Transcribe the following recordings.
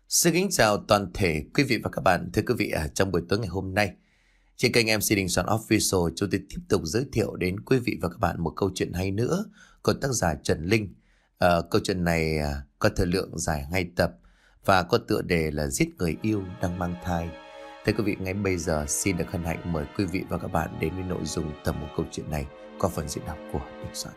Xin kính chào toàn thể quý vị và các bạn. Thưa quý vị, trong buổi tối ngày hôm nay, trên kênh MC Đình Soạn Official, chúng tôi tiếp tục giới thiệu đến quý vị và các bạn một câu chuyện hay nữa của tác giả Trần Linh. Câu chuyện này có thời lượng dài 2 tập và có tựa đề là Giết người yêu đang mang thai. Thưa quý vị, ngay bây giờ xin được hân hạnh mời quý vị và các bạn đến với nội dung tập một câu chuyện này qua phần diễn đọc của Đình Soạn.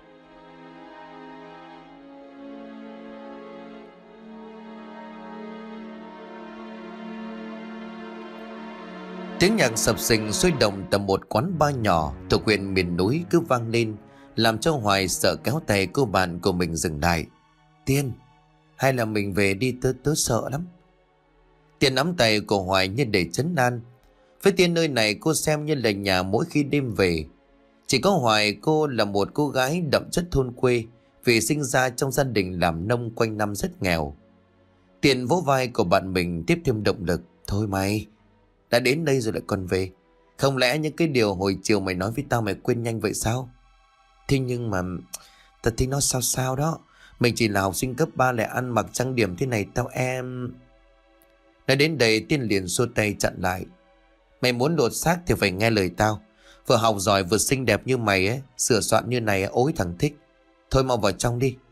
Tiếng nhạc sập sình sôi động tại một quán bar nhỏ thuộc huyện miền núi cứ vang lên, làm cho Hoài sợ kéo tay cô bạn của mình dừng lại. Tiên, hay là mình về đi, tớ sợ lắm. Tiên nắm tay của Hoài như để trấn an. Với Tiên, nơi này cô xem như là nhà mỗi khi đêm về. Chỉ có Hoài cô là một cô gái đậm chất thôn quê, vì sinh ra trong gia đình làm nông quanh năm rất nghèo. Tiên vỗ vai của bạn mình tiếp thêm động lực. Thôi mày, đã đến đây rồi lại còn về. Không lẽ những cái điều hồi chiều mày nói với tao mày quên nhanh vậy sao? Thế nhưng mà tao thấy nó sao sao đó. Mình chỉ là học sinh cấp 3 lại ăn mặc trang điểm thế này tao em. Nói đến đây Tiên liền xua tay chặn lại. Mày muốn lột xác thì phải nghe lời tao. Vừa học giỏi vừa xinh đẹp như mày ấy, sửa soạn như này ối thằng thích. Thôi mau vào trong đi.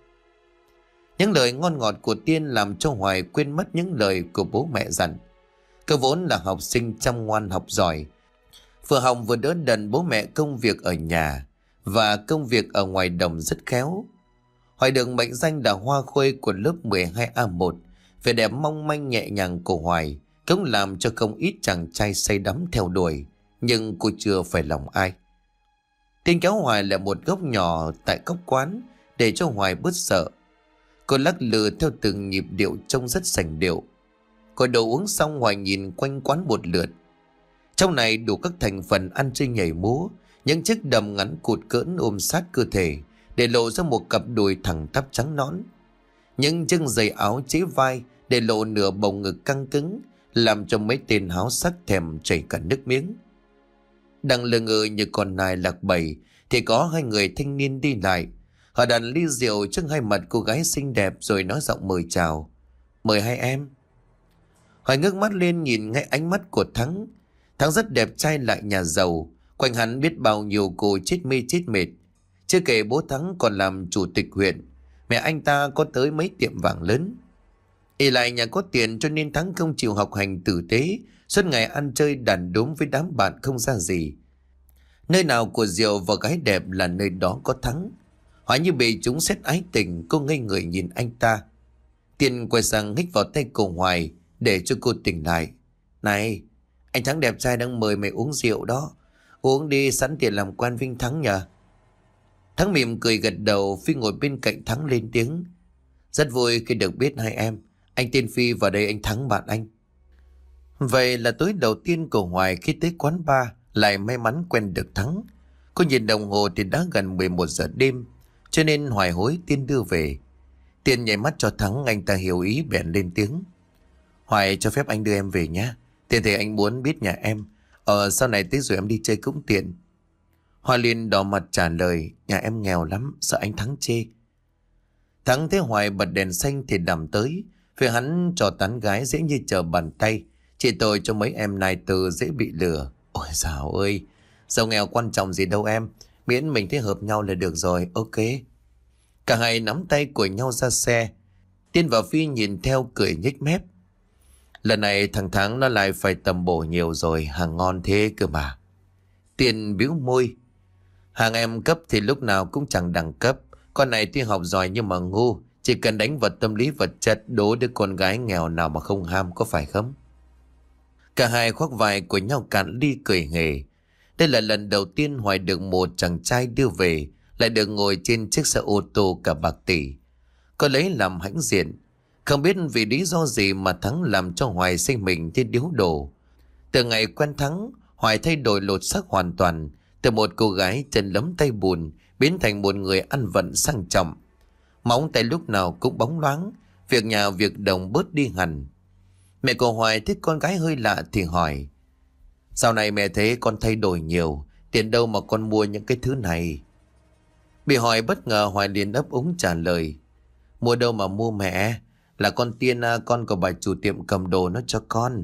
Những lời ngon ngọt của Tiên làm cho Hoài quên mất những lời của bố mẹ dặn. Cô vốn là học sinh chăm ngoan học giỏi, vừa học vừa đỡ đần bố mẹ công việc ở nhà và công việc ở ngoài đồng rất khéo. Hoài được mệnh danh là hoa khôi của lớp 12A1. Vẻ đẹp mong manh nhẹ nhàng của Hoài cũng làm cho không ít chàng trai say đắm theo đuổi, nhưng cô chưa phải lòng ai. Tiên kéo Hoài lại một góc nhỏ tại góc quán để cho Hoài bớt sợ. Cô lắc lư theo từng nhịp điệu trông rất sành điệu. Cô đồ uống xong, Hoài nhìn quanh quán một lượt. Trong này đủ các thành phần ăn chơi nhảy múa, những chiếc đầm ngắn cụt cỡn ôm sát cơ thể để lộ ra một cặp đùi thẳng tắp trắng nõn. Những chiếc giày áo chế vai để lộ nửa bầu ngực căng cứng, làm cho mấy tên háo sắc thèm chảy cả nước miếng. Đang lơ ngơ như con nai lạc bầy thì có hai người thanh niên đi lại. Họ đặt ly rượu trước hai mặt cô gái xinh đẹp rồi nói giọng mời chào. Mời hai em. Hoài ngước mắt lên nhìn ngay ánh mắt của Thắng. Thắng rất đẹp trai lại nhà giàu, quanh hắn biết bao nhiêu cô chết mê chết mệt. Chưa kể bố Thắng còn làm chủ tịch huyện, mẹ anh ta có tới mấy tiệm vàng lớn. Ỷ lại nhà có tiền cho nên Thắng không chịu học hành tử tế, suốt ngày ăn chơi đàn đúm với đám bạn không ra gì. Nơi nào của rượu và gái đẹp là nơi đó có Thắng. Hoài như bị chúng xét ái tình, cô ngây người nhìn anh ta. Tiên quay sang hít vào tay cô Hoài để cho cô tỉnh lại. Này, anh Thắng đẹp trai đang mời mày uống rượu đó. Uống đi, sẵn tiền làm quen Vinh Thắng nhờ. Thắng mỉm cười gật đầu. Phi ngồi bên cạnh Thắng lên tiếng. Rất vui khi được biết hai em. Anh tên Phi và đây anh Thắng bạn anh. Vậy là tối đầu tiên của Hoài khi tới quán bar lại may mắn quen được Thắng. Cô nhìn đồng hồ thì đã gần 11 giờ đêm, cho nên Hoài hối Tiên đưa về. Tiên nhảy mắt cho Thắng, anh ta hiểu ý bèn lên tiếng. Hoài cho phép anh đưa em về nhé. Tiền thì anh muốn biết nhà em. Sau này tới rồi em đi chơi cũng tiện. Hoài liền đỏ mặt trả lời. Nhà em nghèo lắm, sợ anh Thắng chê. Thắng thấy Hoài bật đèn xanh thì đầm tới. Vì hắn trò tán gái dễ như trở bàn tay. Chỉ tội cho mấy em này từ dễ bị lừa. Ôi dào ơi, giàu nghèo quan trọng gì đâu em. Miễn mình thấy hợp nhau là được rồi, ok. Cả hai nắm tay của nhau ra xe. Tiên và Phi nhìn theo cười nhếch mép. Lần này thằng Thắng nó lại phải tầm bổ nhiều rồi, hàng ngon thế cơ mà. Tiên bĩu môi. Hàng em cấp thì lúc nào cũng chẳng đẳng cấp. Con này tuy học giỏi nhưng mà ngu. Chỉ cần đánh vào tâm lý vật chất, đố đứa con gái nghèo nào mà không ham, có phải không? Cả hai khoác vai của nhau cạn ly cười hề. Đây là lần đầu tiên Hoài được một chàng trai đưa về, lại được ngồi trên chiếc xe ô tô cả bạc tỷ. Có lấy làm hãnh diện. Không biết vì lý do gì mà Thắng làm cho Hoài sinh mình như điếu đổ. Từ ngày quen Thắng, Hoài thay đổi lột xác hoàn toàn. Từ một cô gái chân lấm tay bùn biến thành một người ăn vận sang trọng. Móng tay lúc nào cũng bóng loáng, việc nhà việc đồng bớt đi hẳn. Mẹ của Hoài thấy con gái hơi lạ thì hỏi. Sau này mẹ thấy con thay đổi nhiều, tiền đâu mà con mua những cái thứ này? Bị hỏi bất ngờ, Hoài liền ấp úng trả lời. Mua đâu mà mua mẹ, Là con Tiên à, con của bà chủ tiệm cầm đồ nó cho con.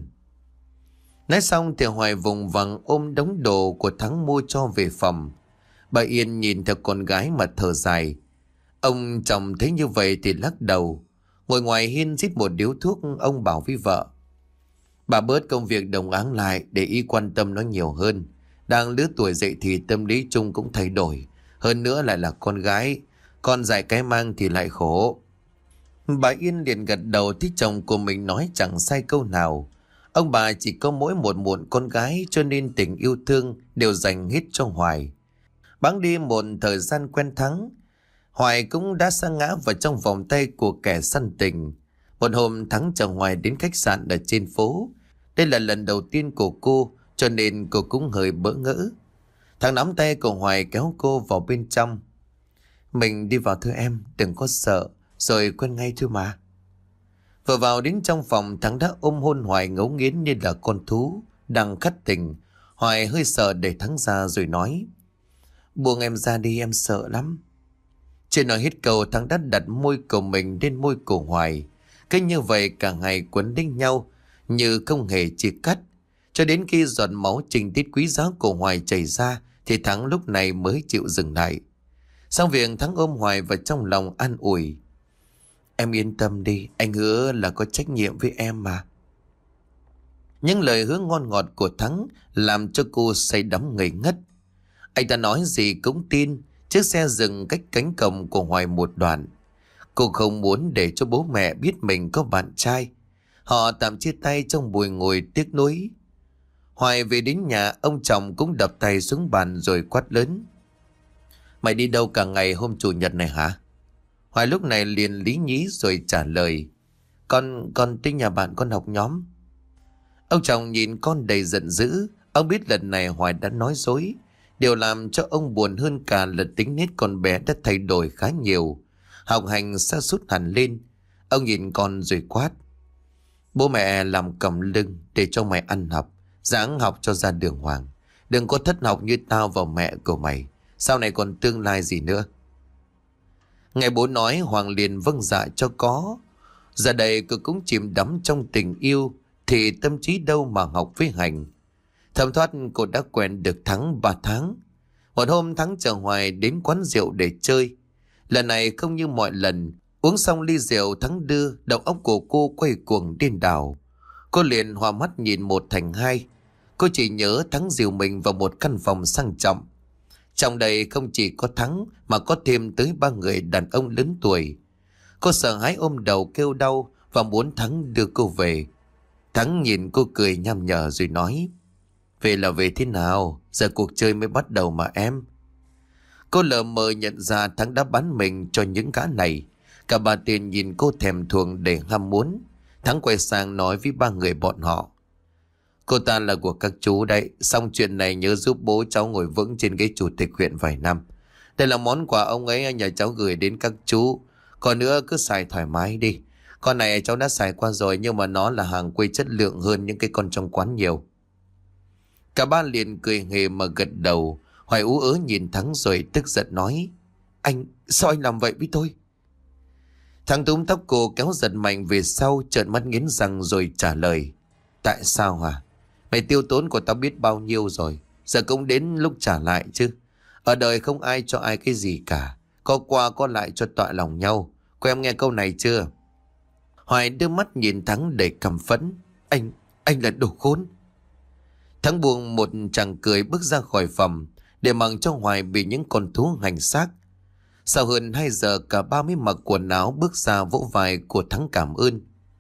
Nói xong thì Hoài vùng vằng ôm đống đồ của Thắng mua cho về phòng. Bà Yên nhìn theo con gái mà thở dài. Ông chồng thấy như vậy thì lắc đầu. Ngồi ngoài hiên rít một điếu thuốc, ông bảo với vợ: bà bớt công việc đồng áng lại để ý quan tâm nó nhiều hơn. Đang lứa tuổi dậy thì tâm lý chung cũng thay đổi. Hơn nữa lại là con gái, con dại cái mang thì lại khổ. Bà Yên liền gật đầu, thấy chồng của mình nói chẳng sai câu nào. Ông bà chỉ có mỗi một muộn con gái, cho nên tình yêu thương đều dành hết cho Hoài. Bẵng đi một thời gian quen Thắng, Hoài cũng đã sa ngã vào trong vòng tay của kẻ săn tình. Một hôm Thắng chở Hoài đến khách sạn ở trên phố. Đây là lần đầu tiên của cô, cho nên cô cũng hơi bỡ ngỡ. Thắng nắm tay của Hoài kéo cô vào bên trong. Mình đi vào thôi em, đừng có sợ, rồi quen ngay thôi mà. Vừa vào đến trong phòng, Thắng đã ôm hôn Hoài ngấu nghiến như là con thú đang khát tình. Hoài hơi sợ để Thắng ra rồi nói: buông em ra đi, em sợ lắm. Chưa nói hết câu, Thắng đã đặt môi của mình lên môi của Hoài. Cứ như vậy cả ngày quấn đinh nhau, như không hề chia cắt. Cho đến khi giọt máu tình tiết quý giá của Hoài chảy ra, thì Thắng lúc này mới chịu dừng lại. Xong việc, Thắng ôm Hoài vào trong lòng an ủi: em yên tâm đi, anh hứa là có trách nhiệm với em mà. Những lời hứa ngon ngọt của Thắng làm cho cô say đắm ngây ngất. Anh ta nói gì cũng tin. Chiếc xe dừng cách cánh cổng của Hoài một đoạn. Cô không muốn để cho bố mẹ biết mình có bạn trai. Họ tạm chia tay trong buổi ngồi tiếc nuối. Hoài về đến nhà, ông chồng cũng đập tay xuống bàn rồi quát lớn: mày đi đâu cả ngày hôm chủ nhật này hả? Hoài lúc này liền lý nhí rồi trả lời: Con tới nhà bạn con học nhóm. Ông chồng nhìn con đầy giận dữ. Ông biết lần này Hoài đã nói dối. Điều làm cho ông buồn hơn cả là tính nết con bé đã thay đổi khá nhiều. Học hành sa sút hẳn lên. Ông nhìn con rồi quát: bố mẹ làm cầm lưng để cho mày ăn học, ráng học cho ra đường hoàng. Đừng có thất học như tao và mẹ của mày. Sau này còn tương lai gì nữa. Ngày bố nói, Hoàng liền vâng dạ cho có. Giờ đây cô cũng chìm đắm trong tình yêu, thì tâm trí đâu mà học với hành. Thầm thoát cô đã quen được Thắng 3 tháng. Một hôm Thắng chở Hoài đến quán rượu để chơi. Lần này không như mọi lần. Uống xong ly rượu, Thắng đưa, đầu óc của cô quay cuồng điên đảo. Cô liền hoa mắt nhìn một thành hai. Cô chỉ nhớ Thắng dìu mình vào một căn phòng sang trọng. Trong đây không chỉ có Thắng mà có thêm tới 3 người đàn ông lớn tuổi. Cô sợ hãi ôm đầu kêu đau và muốn Thắng đưa cô về. Thắng nhìn cô cười nham nhở rồi nói: về là về thế nào? Giờ cuộc chơi mới bắt đầu mà em. Cô lờ mờ nhận ra Thắng đã bán mình cho những gã này. Cả bà tiền nhìn cô thèm thuồng để ham muốn. Thắng quay sang nói với 3 người bọn họ: cô ta là của các chú đấy. Xong chuyện này nhớ giúp bố cháu ngồi vững trên ghế chủ tịch huyện vài năm. Đây là món quà ông ấy nhờ cháu gửi đến các chú. Còn nữa cứ xài thoải mái đi. Con này cháu đã xài qua rồi, nhưng mà nó là hàng quê chất lượng hơn những cái con trong quán nhiều. Cả ba liền cười hề mà gật đầu. Hoài ú ớ nhìn Thắng rồi tức giận nói: sao anh làm vậy với tôi? Thắng túm tóc cô kéo giật mạnh về sau, trợn mắt nghiến răng rồi trả lời: tại sao hả? Mày tiêu tốn của tao biết bao nhiêu rồi, giờ cũng đến lúc trả lại chứ. Ở đời không ai cho ai cái gì cả, có qua có lại cho tọa lòng nhau. Cô em nghe câu này chưa? Hoài đưa mắt nhìn Thắng đầy căm phẫn: anh là đồ khốn. Thắng buông một tràng cười bước ra khỏi phòng, để mặc cho Hoài bị những con thú hành xác. Sau hơn 2 giờ, cả ba mới mặc quần áo bước ra vỗ vai của Thắng cảm ơn.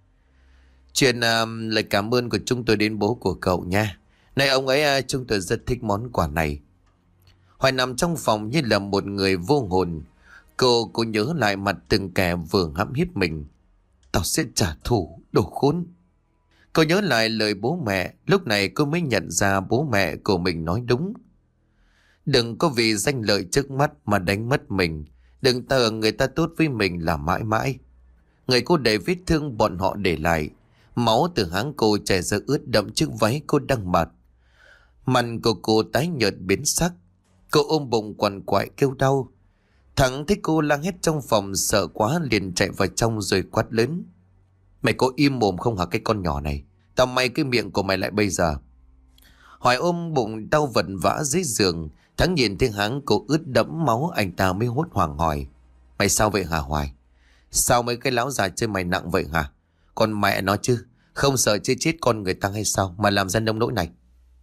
Chuyện lời cảm ơn của chúng tôi đến bố của cậu nha. Này ông ấy, chúng tôi rất thích món quà này. Hoài nằm trong phòng như là một người vô hồn. Cô nhớ lại mặt từng kẻ vừa hãm hiếp mình. Tao sẽ trả thù, đồ khốn. Cô nhớ lại lời bố mẹ. Lúc này cô mới nhận ra bố mẹ của mình nói đúng. Đừng có vì danh lợi trước mắt mà đánh mất mình. Đừng tưởng người ta tốt với mình là mãi mãi. Người cô để vết thương bọn họ để lại. Máu từ háng cô chảy ra ướt đẫm chiếc váy cô đang mặc. Mặt của cô tái nhợt biến sắc. Cô ôm bụng quằn quại kêu đau. Thắng thấy cô lang hét trong phòng, sợ quá liền chạy vào trong rồi quát lớn: Mày có im mồm không hả cái con nhỏ này? Tao may cái miệng của mày lại bây giờ. Hoài ôm bụng đau vật vã dưới giường. Thắng nhìn thấy hắn cô ướt đẫm máu, anh ta mới hốt hoảng hỏi: Mày sao vậy hả Hoài? Sao mấy cái lão già chơi mày nặng vậy hả? Con mẹ nó chứ, không sợ chết con người ta hay sao mà làm ra nông nỗi này?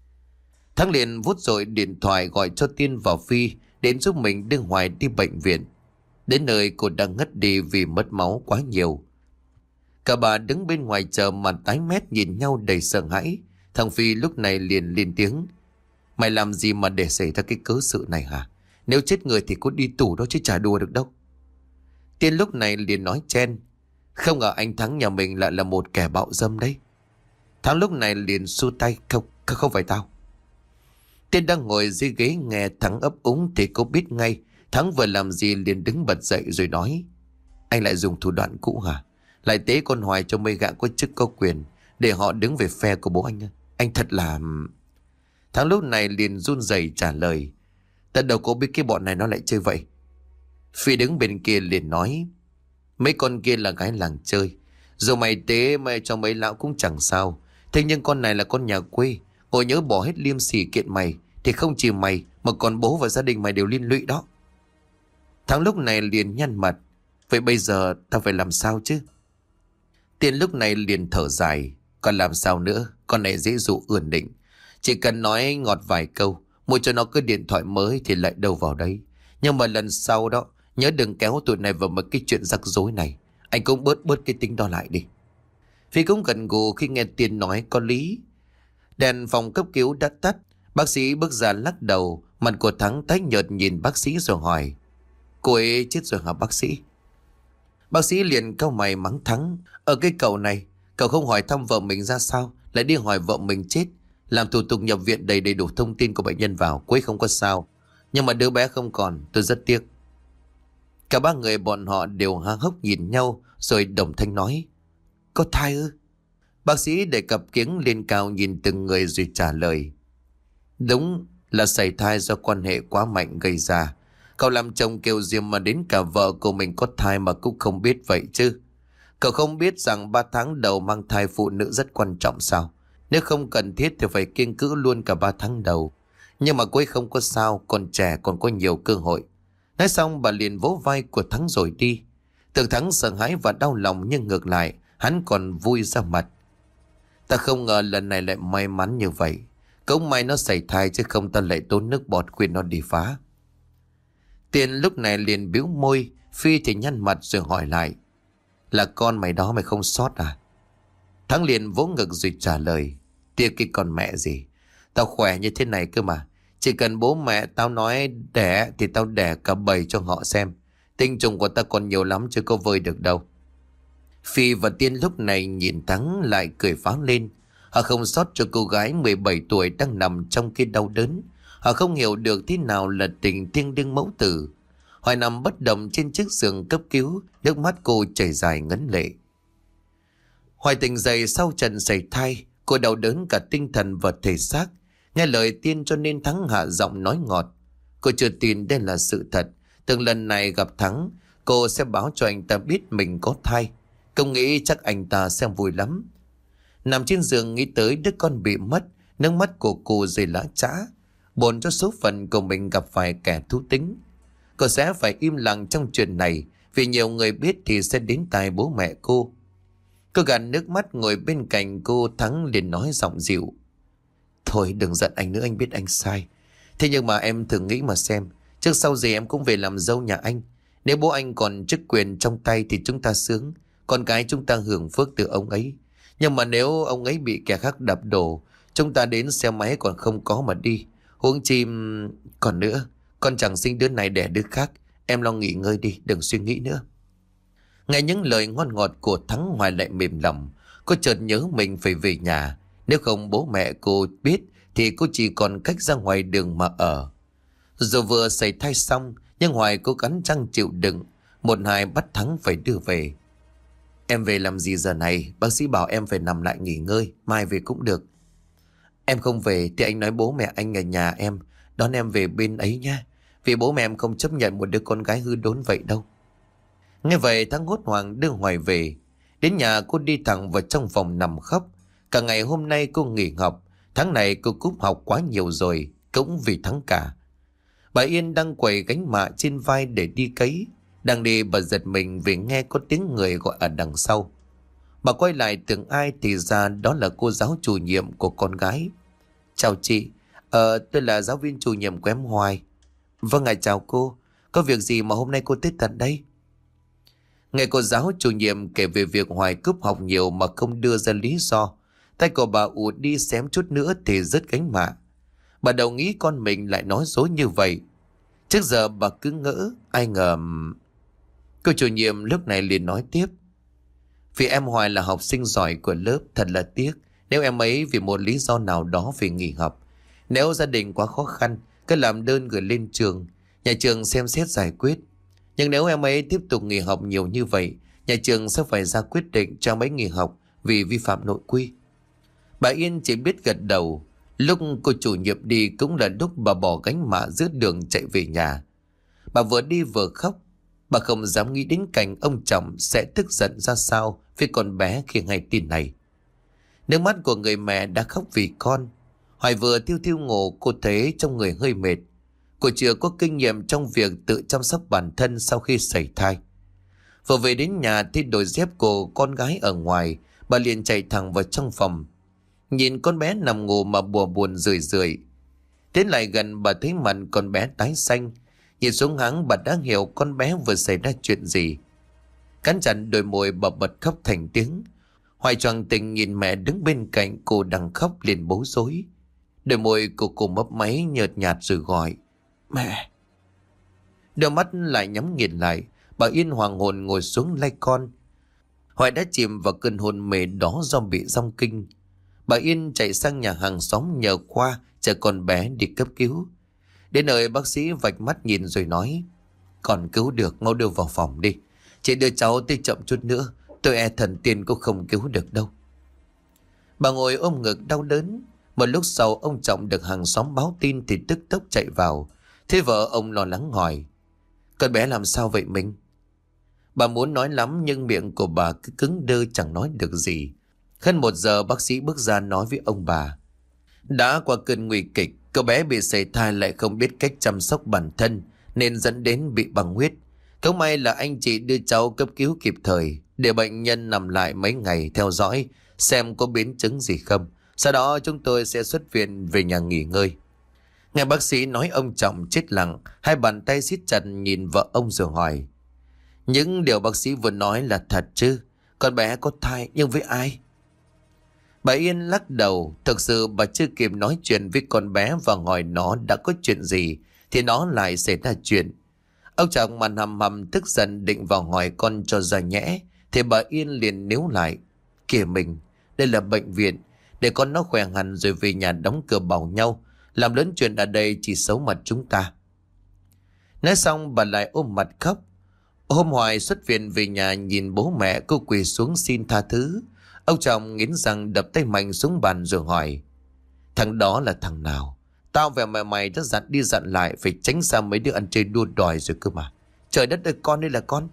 Thắng liền vút rồi điện thoại gọi cho Tiên vào Phi đến giúp mình đưa Hoài đi bệnh viện. Đến nơi cô đang ngất đi vì mất máu quá nhiều. Cả bà đứng bên ngoài chờ mà tái mét nhìn nhau đầy sợ hãi. Thằng Phi lúc này liền lên tiếng: Mày làm gì mà để xảy ra cái cớ sự này hả? Nếu chết người thì có đi tù đó chứ chả đùa được đâu. Tiên lúc này liền nói chen: Không ngờ anh Thắng nhà mình lại là một kẻ bạo dâm đấy. Thắng lúc này liền xua tay: Không phải tao. Tiên đang ngồi dưới ghế nghe Thắng ấp úng thì cô biết ngay Thắng vừa làm gì, liền đứng bật dậy rồi nói: Anh lại dùng thủ đoạn cũ hả? Lại tế con Hoài cho mấy gã có chức có quyền để họ đứng về phe của bố anh. Anh thật là... Thắng lúc này liền run rẩy trả lời: Tao đâu có biết cái bọn này nó lại chơi vậy. Phi đứng bên kia liền nói: Mấy con kia là gái làng chơi, dù mày tế mày cho mấy lão cũng chẳng sao. Thế nhưng con này là con nhà quê, ngồi nhớ bỏ hết liêm sỉ kiện mày thì không chỉ mày mà còn bố và gia đình mày đều liên lụy đó. Thắng lúc này liền nhăn mặt: Vậy bây giờ tao phải làm sao chứ? Tiên lúc này liền thở dài: Còn làm sao nữa, con này dễ dụ ươn định. Chỉ cần nói ngọt vài câu, mua cho nó cái điện thoại mới thì lại đâu vào đấy. Nhưng mà lần sau đó, nhớ đừng kéo tụi này vào một cái chuyện rắc rối này. Anh cũng bớt cái tính đó lại đi. Phi cũng gật gù khi nghe Tiên nói có lý. Đèn phòng cấp cứu đã tắt. Bác sĩ bước ra lắc đầu. Mặt của Thắng tái nhợt nhìn bác sĩ rồi hỏi: Cô ấy chết rồi hả bác sĩ? Bác sĩ liền cau mày mắng Thắng: Ở cái cậu này, cậu không hỏi thăm vợ mình ra sao, lại đi hỏi vợ mình chết. Làm thủ tục nhập viện đầy đủ thông tin của bệnh nhân vào, cô ấy không có sao. Nhưng mà đứa bé không còn, tôi rất tiếc. Cả ba người bọn họ đều há hốc nhìn nhau rồi đồng thanh nói: Có thai ư? Bác sĩ để cặp kiếng lên cao nhìn từng người rồi trả lời: Đúng là sảy thai do quan hệ quá mạnh gây ra. Cậu làm chồng kiều diễm mà đến cả vợ của mình có thai mà cũng không biết vậy chứ. Cậu không biết rằng 3 tháng đầu mang thai phụ nữ rất quan trọng sao? Nếu không cần thiết thì phải kiêng cữ luôn cả 3 tháng đầu. Nhưng mà cô ấy không có sao, còn trẻ còn có nhiều cơ hội. Nói xong bà liền vỗ vai của Thắng rồi đi. Tưởng Thắng sợ hãi và đau lòng, nhưng ngược lại hắn còn vui ra mặt. Ta không ngờ lần này lại may mắn như vậy. Cũng may nó sảy thai chứ không ta lại tốn nước bọt khuyên nó đi phá. Tiên lúc này liền bĩu môi. Phi thì nhăn mặt rồi hỏi lại: Là con mày đó mày không sót à? Thắng liền vỗ ngực rồi trả lời: Tiếc cái con mẹ gì. Tao khỏe như thế này cơ mà. Chỉ cần bố mẹ tao nói đẻ thì tao đẻ cả bầy cho họ xem. Tinh trùng của ta còn nhiều lắm chứ có vơi được đâu. Phi và Tiên lúc này nhìn Thắng lại cười phá lên. Họ không sót cho cô gái 17 tuổi đang nằm trong cái đau đớn. Họ không hiểu được thế nào là tình thiêng liêng mẫu tử. Hoài nằm bất động trên chiếc giường cấp cứu, nước mắt cô chảy dài ngấn lệ. Hoài tỉnh dậy sau trận sảy thai, cô đau đớn cả tinh thần và thể xác. Nghe lời Tiên cho nên Thắng hạ giọng nói ngọt. Cô chưa tin đây là sự thật. Từng lần này gặp Thắng, cô sẽ báo cho anh ta biết mình có thai. Công nghĩ chắc anh ta sẽ vui lắm. Nằm trên giường nghĩ tới đứa con bị mất, nước mắt của cô rơi lã chã. Buồn cho số phận của mình gặp phải kẻ thú tính. Cô sẽ phải im lặng trong chuyện này, vì nhiều người biết thì sẽ đến tai bố mẹ cô. Cô gạt nước mắt ngồi bên cạnh cô. Thắng liền nói giọng dịu: Thôi đừng giận anh nữa, anh biết anh sai. Thế nhưng mà em thử nghĩ mà xem, trước sau gì em cũng về làm dâu nhà anh. Nếu bố anh còn chức quyền trong tay thì chúng ta sướng, con cái chúng ta hưởng phước từ ông ấy. Nhưng mà nếu ông ấy bị kẻ khác đập đổ, chúng ta đến xe máy còn không có mà đi. Huống chi... Còn nữa, con chẳng sinh đứa này đẻ đứa khác. Em lo nghỉ ngơi đi, đừng suy nghĩ nữa. Nghe những lời ngon ngọt của Thắng, Hoài lại mềm lòng. Cô chợt nhớ mình phải về nhà. Nếu không bố mẹ cô biết thì cô chỉ còn cách ra ngoài đường mà ở. Dù vừa sảy thai xong, nhưng Hoài cố cắn răng chịu đựng. Một hai bắt Thắng phải đưa về. Em về làm gì giờ này? Bác sĩ bảo em phải nằm lại nghỉ ngơi, mai về cũng được. Em không về thì anh nói bố mẹ anh ở nhà em đón em về bên ấy nha. Vì bố mẹ em không chấp nhận một đứa con gái hư đốn vậy đâu. Nghe vậy Thắng hốt hoảng đưa Hoài về. Đến nhà cô đi thẳng vào trong phòng nằm khóc. Cả ngày hôm nay cô nghỉ học. Tháng này cô cúp học quá nhiều rồi, cũng vì thắng cả. Bà Yên đang quầy gánh mạ trên vai để đi cấy. Đang đi bà giật mình vì nghe có tiếng người gọi ở đằng sau. Bà quay lại tưởng ai thì ra đó là cô giáo chủ nhiệm của con gái. Chào chị, tôi là giáo viên chủ nhiệm của em Hoài. Vâng ạ, chào cô. Có việc gì mà hôm nay cô tới tận đây? Nghe cô giáo chủ nhiệm kể về việc Hoài cúp học nhiều mà không đưa ra lý do. Tay của bà ù đi xém chút nữa thì rớt gánh mạ. Bà đâu nghĩ con mình lại nói dối như vậy. Trước giờ bà cứ ngỡ, ai ngờ... Cô chủ nhiệm lúc này liền nói tiếp. Vì em Hoài là học sinh giỏi của lớp, thật là tiếc nếu em ấy vì một lý do nào đó phải nghỉ học. Nếu gia đình quá khó khăn, cứ làm đơn gửi lên trường, nhà trường xem xét giải quyết. Nhưng nếu em ấy tiếp tục nghỉ học nhiều như vậy, nhà trường sẽ phải ra quyết định cho em ấy nghỉ học vì vi phạm nội quy. Bà Yên chỉ biết gật đầu. Lúc cô chủ nhiệm đi cũng là lúc bà bỏ gánh mạ giữa đường chạy về nhà. Bà vừa đi vừa khóc. Bà không dám nghĩ đến cảnh ông chồng sẽ tức giận ra sao với con bé khi nghe tin này. Nước mắt của người mẹ đã khóc vì con. Hoài vừa thiêu thiêu ngủ, cô thấy trong người hơi mệt. Cô chưa có kinh nghiệm trong việc tự chăm sóc bản thân sau khi sảy thai. Vừa về đến nhà thì đôi dép của con gái ở ngoài, bà liền chạy thẳng vào trong phòng. Nhìn con bé nằm ngủ mà bùa buồn rười rượi. Tiến lại gần bà thấy mặt con bé tái xanh. Nhìn xuống hắn bà đã hiểu con bé vừa xảy ra chuyện gì. Cắn chặt đôi môi bà bật khóc thành tiếng. Hoài choàng tỉnh nhìn mẹ đứng bên cạnh cô đang khóc liền bối rối. Đôi môi của cô mấp máy nhợt nhạt rồi gọi. Mẹ! Đôi mắt lại nhắm nghiền lại. Bà Yên hoàng hồn ngồi xuống lay con. Hoài đã chìm vào cơn hôn mê đó do bị rong kinh. Bà Yên chạy sang nhà hàng xóm nhờ qua chở con bé đi cấp cứu. Đến nơi bác sĩ vạch mắt nhìn rồi nói. Còn cứu được, mau đưa vào phòng đi. Chị đưa cháu tới chậm chút nữa, tôi e thần tiên cũng không cứu được đâu. Bà ngồi ôm ngực đau đớn. Một lúc sau ông Trọng được hàng xóm báo tin thì tức tốc chạy vào. Thế vợ ông lo lắng hỏi. Con bé làm sao vậy mình? Bà muốn nói lắm nhưng miệng của bà cứ cứng đơ chẳng nói được gì. Hơn 1 giờ bác sĩ bước ra nói với ông bà. Đã qua cơn nguy kịch, cậu bé bị sảy thai lại không biết cách chăm sóc bản thân nên dẫn đến bị băng huyết. Không may là anh chị đưa cháu cấp cứu kịp thời để bệnh nhân nằm lại mấy ngày theo dõi xem có biến chứng gì không. Sau đó chúng tôi sẽ xuất viện về nhà nghỉ ngơi. Nghe bác sĩ nói ông Trọng chết lặng, hai bàn tay siết chặt nhìn vợ ông rồi hỏi. Những điều bác sĩ vừa nói là thật chứ? Con bé có thai nhưng với ai? Bà Yên lắc đầu. Thực sự bà chưa kịp nói chuyện với con bé và hỏi nó đã có chuyện gì thì nó lại xảy ra chuyện. Ông Trọng mặt hầm hầm tức giận định vào hỏi con cho ra nhẽ thì bà Yên liền níu lại. Kìa mình, đây là bệnh viện, để con nó khỏe hẳn rồi về nhà đóng cửa bảo nhau. Làm lớn chuyện ở đây chỉ xấu mặt chúng ta. Nói xong bà lại ôm mặt khóc. Hôm Hoài xuất viện về nhà nhìn bố mẹ cô quỳ xuống xin tha thứ. Ông Trọng nghiến răng đập tay mạnh xuống bàn rồi hỏi. Thằng đó là thằng nào? Tao và mày đã dặn đi dặn lại phải tránh xa mấy đứa ăn chơi đua đòi rồi cơ mà. Trời đất ơi, con đây là con.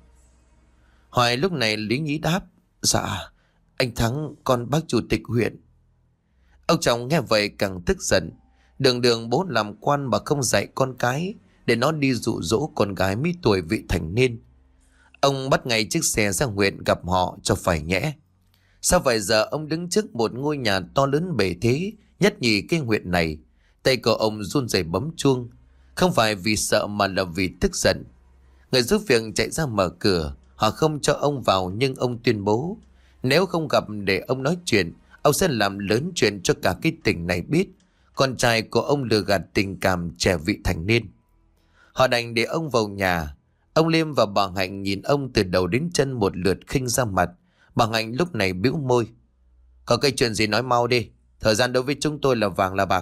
Hoài lúc này lý nhí đáp. Dạ, anh Thắng, con bác chủ tịch huyện. Ông Trọng nghe vậy càng tức giận. Đường đường bố làm quan mà không dạy con cái để nó đi dụ dỗ con gái mấy tuổi vị thành niên. Ông bắt ngay chiếc xe ra huyện gặp họ cho phải nhẽ. Sau vài giờ ông đứng trước một ngôi nhà to lớn bề thế nhất nhì cái huyện này. Tay của ông run rẩy bấm chuông. Không phải vì sợ mà là vì tức giận. Người giúp việc chạy ra mở cửa. Họ không cho ông vào nhưng ông tuyên bố nếu không gặp để ông nói chuyện, ông sẽ làm lớn chuyện cho cả cái tỉnh này biết con trai của ông lừa gạt tình cảm trẻ vị thành niên. Họ đành để ông vào nhà. Ông Liêm và bà Hạnh nhìn ông từ đầu đến chân một lượt khinh ra mặt. Bà Hạnh lúc này bĩu môi. Có cái chuyện gì nói mau đi. Thời gian đối với chúng tôi là vàng là bạc.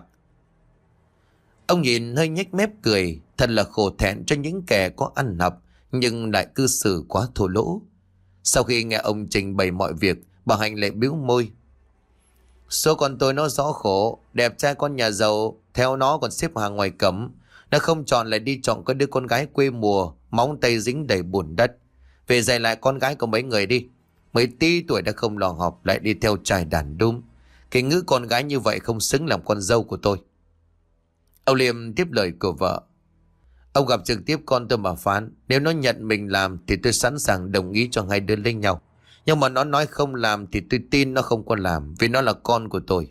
Ông nhìn hơi nhếch mép cười. Thật là khổ thẹn cho những kẻ có ăn học nhưng lại cư xử quá thô lỗ. Sau khi nghe ông trình bày mọi việc, bà Hạnh lại bĩu môi. Số con tôi nó rõ khổ. Đẹp trai con nhà giàu, theo nó còn xếp hàng ngoài cấm. Nó không chọn lại đi chọn cái đứa con gái quê mùa, móng tay dính đầy bùn đất. Về dạy lại con gái của mấy người đi. Mới tí tuổi đã không lo học, lại đi theo trai đàn đúm. Cái ngữ con gái như vậy không xứng làm con dâu của tôi. Ông Liêm tiếp lời của vợ. Ông gặp trực tiếp con tôi mà phán. Nếu nó nhận mình làm thì tôi sẵn sàng đồng ý cho hai đứa lấy nhau. Nhưng mà nó nói không làm thì tôi tin nó không có làm, vì nó là con của tôi.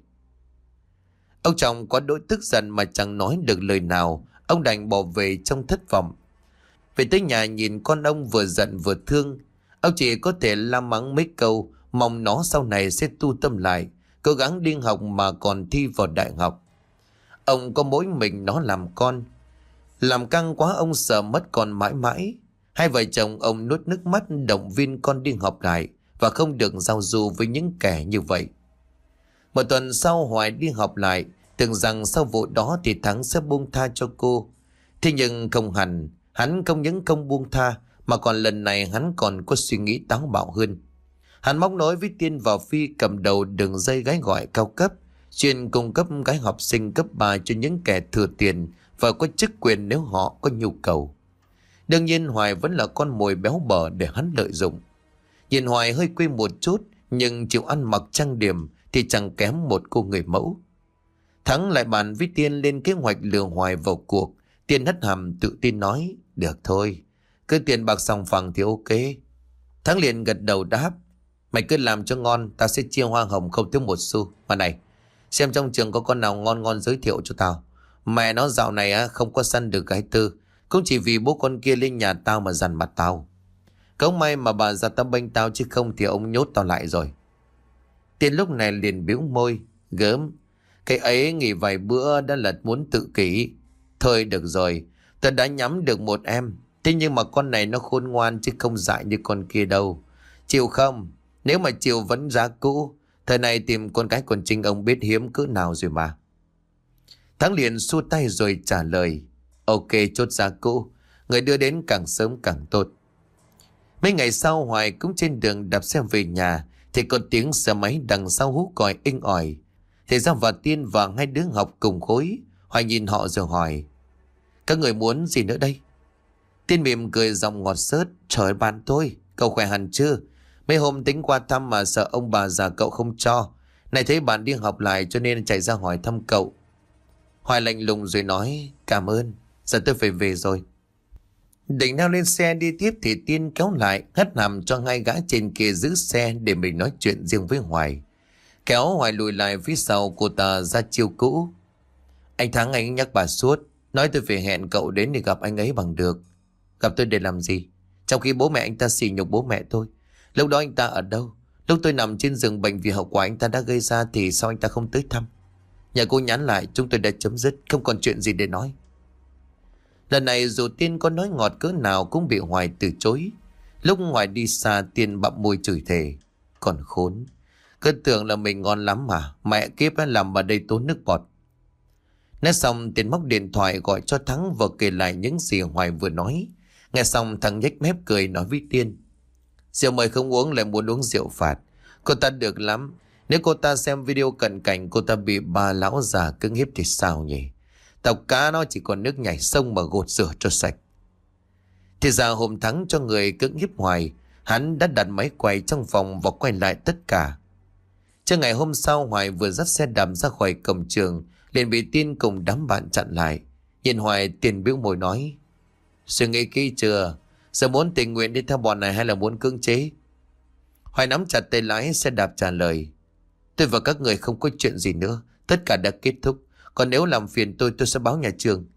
Ông chồng quá đỗi tức giận mà chẳng nói được lời nào. Ông đành bỏ về trong thất vọng. Về tới nhà nhìn con ông vừa giận vừa thương. Ông chỉ có thể la mắng mấy câu, mong nó sau này sẽ tu tâm lại, cố gắng đi học mà còn thi vào đại học. Ông có mỗi mình nó làm con. Làm căng quá ông sợ mất con mãi mãi. Hai vợ chồng ông nuốt nước mắt động viên con đi học lại và không được giao du với những kẻ như vậy. Một tuần sau Hoài đi học lại, tưởng rằng sau vụ đó thì Thắng sẽ buông tha cho cô. Thế nhưng không hẳn, hắn không những không buông tha mà còn lần này hắn còn có suy nghĩ táo bạo hơn. Hắn móc nối với Tiên và Phi cầm đầu đường dây gái gọi cao cấp, chuyên cung cấp gái học sinh cấp 3 cho những kẻ thừa tiền và có chức quyền nếu họ có nhu cầu. Đương nhiên Hoài vẫn là con mồi béo bở để hắn lợi dụng. Nhìn Hoài hơi quê một chút, nhưng chịu ăn mặc trang điểm thì chẳng kém một cô người mẫu. Thắng lại bàn với Tiên lên kế hoạch lừa Hoài vào cuộc. Tiên hất hàm tự tin nói, được thôi, cứ tiền bạc sòng phẳng thì ok. Thắng liền gật đầu đáp, mày cứ làm cho ngon, tao sẽ chia hoa hồng không thiếu một xu. Mà này, xem trong trường có con nào ngon ngon giới thiệu cho tao. Mẹ nó dạo này không có săn được gái tư, cũng chỉ vì bố con kia lên nhà tao mà dằn mặt tao. Không may mà bà già tao bênh tao, chứ không thì ông nhốt tao lại rồi. Tiên lúc này liền bĩu môi, gớm, cái ấy nghỉ vài bữa đã là muốn tự kỷ. Thôi được rồi, tao đã nhắm được một em. Thế nhưng mà con này nó khôn ngoan chứ không dại như con kia đâu. Chịu không? Nếu mà chịu vẫn giá cũ. Thời này tìm con cái còn Trinh ông biết hiếm cỡ nào rồi mà. Thắng liền xua tay rồi trả lời, ok, chốt giá cũ. Người đưa đến càng sớm càng tốt. Mấy ngày sau Hoài cũng trên đường đạp xe về nhà thì có tiếng xe máy đằng sau hú còi inh ỏi. Thì ra và Tiên và hai đứa học cùng khối. Hoài nhìn họ rồi hỏi, các người muốn gì nữa đây? Tiên mỉm cười giọng ngọt xớt, trời bạn tôi, cậu khỏe hẳn chưa? Mấy hôm tính qua thăm mà sợ ông bà già cậu không cho. Này thấy bạn đi học lại cho nên chạy ra hỏi thăm cậu. Hoài lạnh lùng rồi nói, cảm ơn, giờ tôi phải về rồi. Định leo lên xe đi tiếp thì Tiên kéo lại, hất hàm cho hai gã trên kia giữ xe để mình nói chuyện riêng với Hoài. Kéo Hoài lùi lại phía sau, cô ta ra chiêu cũ. Anh Thắng anh nhắc bà suốt, nói tôi phải hẹn cậu đến để gặp anh ấy bằng được. Gặp tôi để làm gì? Trong khi bố mẹ anh ta sỉ nhục bố mẹ tôi. Lúc đó anh ta ở đâu? Lúc tôi nằm trên giường bệnh vì hậu quả anh ta đã gây ra thì sao anh ta không tới thăm? Nhà cô nhắn lại, chúng tôi đã chấm dứt, không còn chuyện gì để nói. Lần này dù Tiên có nói ngọt cỡ nào cũng bị Hoài từ chối. Lúc Hoài đi xa, Tiên bặm môi chửi thề, còn khốn, cứ tưởng là mình ngon lắm mà, mẹ kiếp làm ở đây tốn nước bọt. Nói xong Tiên móc điện thoại gọi cho Thắng và kể lại những gì Hoài vừa nói. Nghe xong thằng nhếch mép cười nói với Tiên, rượu mời không uống lại muốn uống rượu phạt. Cô ta được lắm. Nếu cô ta xem video cận cảnh cô ta bị bà lão già cưỡng hiếp thì sao nhỉ? Tàu cá nó chỉ còn nước nhảy sông mà gột rửa cho sạch. Thì ra hôm Thắng cho người cưỡng hiếp Hoài, hắn đã đặt máy quay trong phòng và quay lại tất cả. Trước ngày hôm sau Hoài vừa dắt xe đạp ra khỏi cổng trường liền bị Tiên cùng đám bạn chặn lại. Nhìn Hoài, Tiên bĩu môi nói, suy nghĩ kỹ chưa? Giờ muốn tình nguyện đi theo bọn này hay là muốn cưỡng chế? Hoài nắm chặt tay lái xe đạp trả lời, tôi và các người không có chuyện gì nữa, tất cả đã kết thúc. Còn nếu làm phiền tôi sẽ báo nhà trường.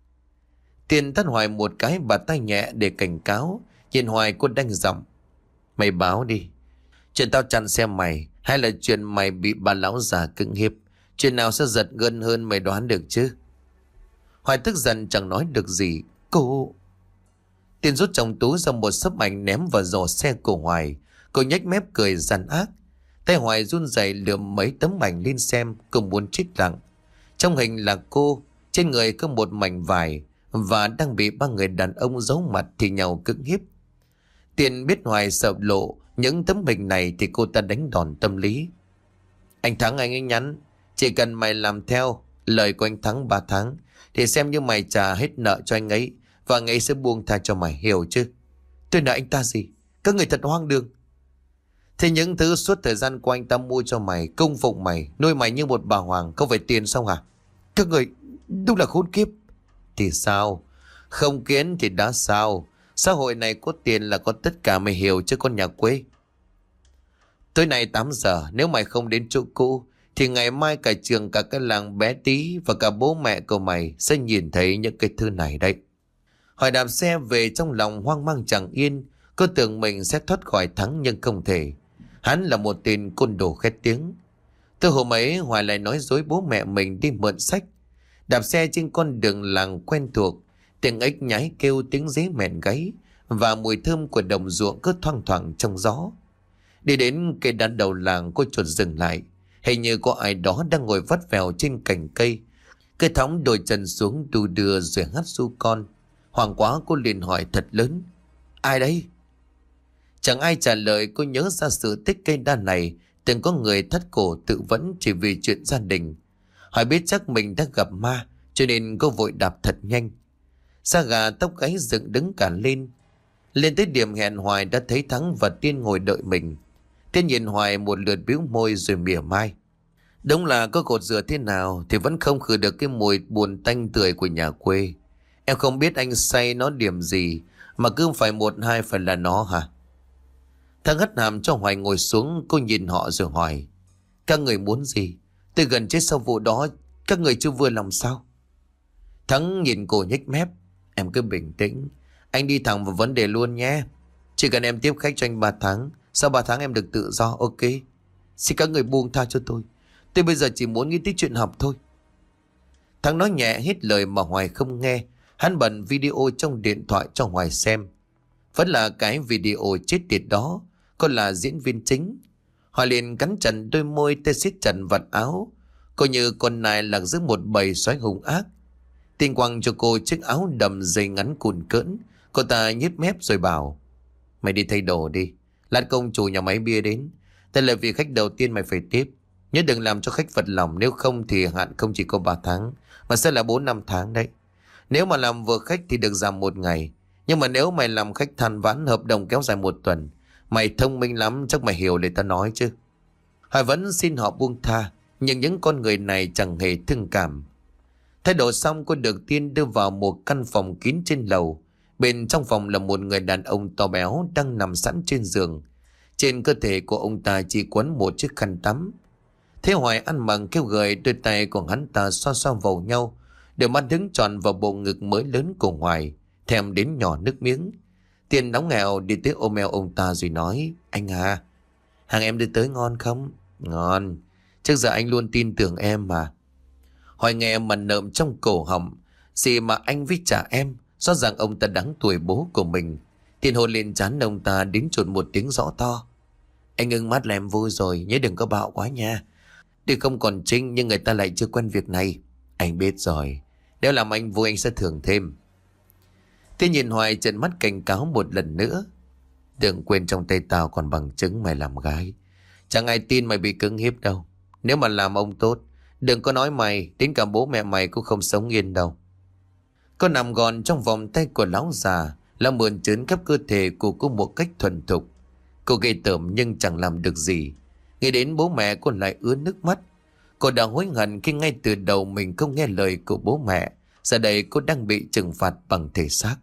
Tiên tát Hoài một cái bà tay nhẹ để cảnh cáo. Nhìn Hoài cô đanh giọng, mày báo đi, chuyện tao chặn xe mày hay là chuyện mày bị bà lão già cưỡng hiếp? Chuyện nào sẽ giật gân hơn mày đoán được chứ? Hoài tức giận chẳng nói được gì. Cô... Tiên rút trong túi ra một sấp ảnh ném vào giỏ xe của Hoài. Cô nhếch mép cười gian ác. Tay Hoài run rẩy lượm mấy tấm ảnh lên xem. Cô muốn chết lặng. Trong hình là cô, trên người có một mảnh vải và đang bị ba người đàn ông giấu mặt thì nhau cưỡng hiếp. Tiên biết Hoài sợ lộ những tấm hình này thì cô ta đánh đòn tâm lý. Anh Thắng anh ấy nhắn, chỉ cần mày làm theo lời của anh Thắng 3 tháng thì xem như mày trả hết nợ cho anh ấy và anh ấy sẽ buông tha cho mày, hiểu chứ? Tôi nợ anh ta gì? Các người thật hoang đường. Thế những thứ suốt thời gian qua anh ta mua cho mày, cung phụng mày, nuôi mày như một bà hoàng, không phải tiền xong hả? Các người đúng là khốn kiếp. Thì sao? Không kiến thì đã sao? Xã hội này có tiền là có tất cả, mày hiểu chứ con nhà quê. Tối nay 8 giờ nếu mày không đến chỗ cũ thì ngày mai cả trường, cả cái làng bé tí và cả bố mẹ của mày sẽ nhìn thấy những cái thư này đấy. Hỏi đạp xe về trong lòng hoang mang chẳng yên. Cô tưởng mình sẽ thoát khỏi Thắng nhưng không thể. Hắn là một tên côn đồ khét tiếng. Từ hôm ấy Hoài lại nói dối bố mẹ mình đi mượn sách. Đạp xe trên con đường làng quen thuộc, tiếng ếch nhái kêu, tiếng dế mèn gáy và mùi thơm của đồng ruộng cứ thoang thoảng trong gió. Đi đến cây đàn đầu làng, cô chợt dừng lại. Hình như có ai đó đang ngồi vắt vẻo trên cành cây. Cây thõng đôi chân xuống đu đưa rồi hắt ru con. Hoảng quá cô liền hỏi thật lớn: Ai đấy? Chẳng ai trả lời. Cô nhớ ra sự tích cây đa này từng có người thắt cổ tự vẫn chỉ vì chuyện gia đình. Hỏi biết chắc mình đã gặp ma, cho nên cô vội đạp thật nhanh. Da gà tóc gáy dựng đứng cả lên. Lên tới điểm hẹn Hoài đã thấy Thắng và Tiên ngồi đợi mình. Tiên nhìn Hoài một lượt bĩu môi rồi mỉa mai. Đúng là có cột dừa thế nào thì vẫn không khử được cái mùi buồn tanh tưởi của nhà quê. Em không biết anh say nó điểm gì mà cứ phải một hai phải là nó hả? Thắng hất hàm cho Hoài ngồi xuống. Cô nhìn họ rồi hỏi: Các người muốn gì? Tôi gần chết sau vụ đó, các người chưa vừa lòng sao? Thắng nhìn cô nhếch mép: Em cứ bình tĩnh, anh đi thẳng vào vấn đề luôn nhé. Chỉ cần em tiếp khách cho anh 3 tháng, sau 3 tháng em được tự do, ok? Xin các người buông tha cho tôi. Tôi bây giờ chỉ muốn nghĩ tới chuyện học thôi. Thắng nói nhẹ hết lời mà Hoài không nghe. Hắn bật video trong điện thoại cho Hoài xem. Vẫn là cái video chết tiệt đó. Còn là diễn viên chính. Hoài liền cắn chặt đôi môi, tay siết chặt vạt áo. Cô như con nai lạc giữa một bầy sói hung ác. Tiên quăng cho cô chiếc áo đầm dây ngắn cùn cỡn. Cô ta nhếch mép rồi bảo: Mày đi thay đồ đi, lát công chủ nhà máy bia đến. Đây là vị khách đầu tiên mày phải tiếp. Nhớ đừng làm cho khách phật lòng, nếu không thì hạn không chỉ có 3 tháng mà sẽ là 4-5 tháng đấy. Nếu mà làm vừa khách thì được giảm 1 ngày. Nhưng mà nếu mày làm khách than vãn, hợp đồng kéo dài 1 tuần. Mày thông minh lắm, chắc mày hiểu lời ta nói chứ. Hải vẫn xin họ buông tha, nhưng những con người này chẳng hề thương cảm. Thay đồ xong, cô được Tiên đưa vào một căn phòng kín trên lầu. Bên trong phòng là một người đàn ông to béo đang nằm sẵn trên giường. Trên cơ thể của ông ta chỉ quấn một chiếc khăn tắm. Thế Hoài ăn mừng kêu gợi, đôi tay của hắn ta xoa xoa vào nhau. Đôi mắt đứng tròn vào bộ ngực mới lớn của Hoài, thèm đến nhỏ nước miếng. Tiên nóng nghèo đi tới ôm eo ông ta rồi nói: Anh à, hàng em đưa tới ngon không? Ngon, trước giờ anh luôn tin tưởng em mà. Hoài nghe mà nợm trong cổ họng. Gì mà anh với trả em? Rõ ràng ông ta đáng tuổi bố của mình. Tiên hôn lên trán ông ta đến chột một tiếng rõ to: Anh ngưng mắt là em vui rồi, nhớ đừng có bạo quá nha. Tuy không còn Trinh nhưng người ta lại chưa quen việc này. Anh biết rồi, nếu làm anh vui anh sẽ thưởng thêm. Tiên nhìn Hoài trợn mắt cảnh cáo một lần nữa: Đừng quên trong tay tao còn bằng chứng mày làm gái. Chẳng ai tin mày bị cưỡng hiếp đâu. Nếu mà làm ông tốt, đừng có nói mày, đến cả bố mẹ mày cũng không sống yên đâu. Cô nằm gọn trong vòng tay của lão già, lão mượn trớn khắp cơ thể của cô một cách thuần thục. Cô ghê tởm nhưng chẳng làm được gì. Nghĩ đến bố mẹ cô lại ứa nước mắt. Cô đã hối hận khi ngay từ đầu mình không nghe lời của bố mẹ. Giờ đây cô đang bị trừng phạt bằng thể xác.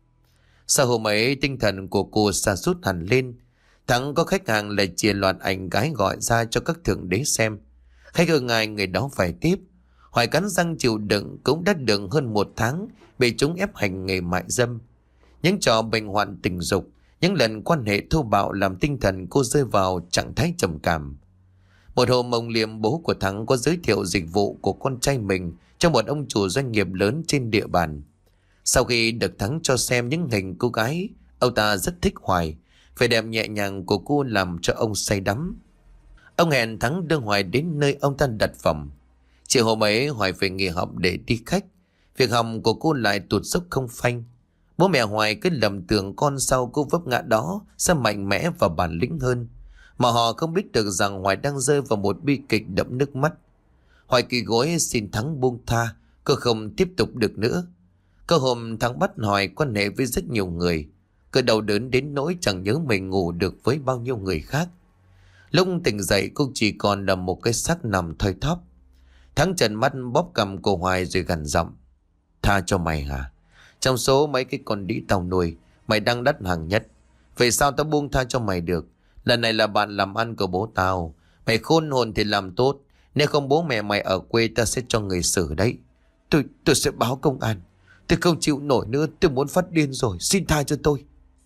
Sau hôm ấy, tinh thần của cô sa sút hẳn lên. Thắng có khách hàng lại chia loạt ảnh gái gọi ra cho các thượng đế xem. Khách ưng ai người đó phải tiếp. Hoài cắn răng chịu đựng, cũng đã đựng hơn 1 tháng bị chúng ép hành nghề mại dâm. Những trò bệnh hoạn tình dục, những lần quan hệ thô bạo làm tinh thần cô rơi vào trạng thái trầm cảm. Một hôm ông Liêm, bố của Thắng, có giới thiệu dịch vụ của con trai mình cho một ông chủ doanh nghiệp lớn trên địa bàn. Sau khi được Thắng cho xem những hình cô gái, ông ta rất thích Hoài. Vẻ đẹp nhẹ nhàng của cô làm cho ông say đắm. Ông hẹn Thắng đưa Hoài đến nơi ông ta đặt phòng. Chiều hôm ấy Hoài phải nghỉ học để đi khách. Việc học của cô lại tụt dốc không phanh. Bố mẹ Hoài cứ lầm tưởng con sau cô vấp ngã đó sẽ mạnh mẽ và bản lĩnh hơn. Mà họ không biết được rằng Hoài đang rơi vào một bi kịch đẫm nước mắt. Hoài quỳ gối xin Thắng buông tha, cô không tiếp tục được nữa. Có hôm Thắng bắt Hoài quan hệ với rất nhiều người. Cô đau đớn đến nỗi chẳng nhớ mình ngủ được với bao nhiêu người khác. Lúc tỉnh dậy cô chỉ còn là một cái xác nằm thoi thóp. Thắng trợn mắt bóp cầm cô Hoài rồi gằn giọng: Tha cho mày hả? Trong số mấy cái con đĩ tao nuôi, mày đang đắt hàng nhất. Vậy sao tao buông tha cho mày được? Lần này là bạn làm ăn của bố tao. Mày khôn hồn thì làm tốt. Nếu không bố mẹ mày ở quê ta sẽ cho người xử đấy. Tôi sẽ báo công an. Tôi không chịu nổi nữa. Tôi muốn phát điên rồi. Xin tha cho tôi.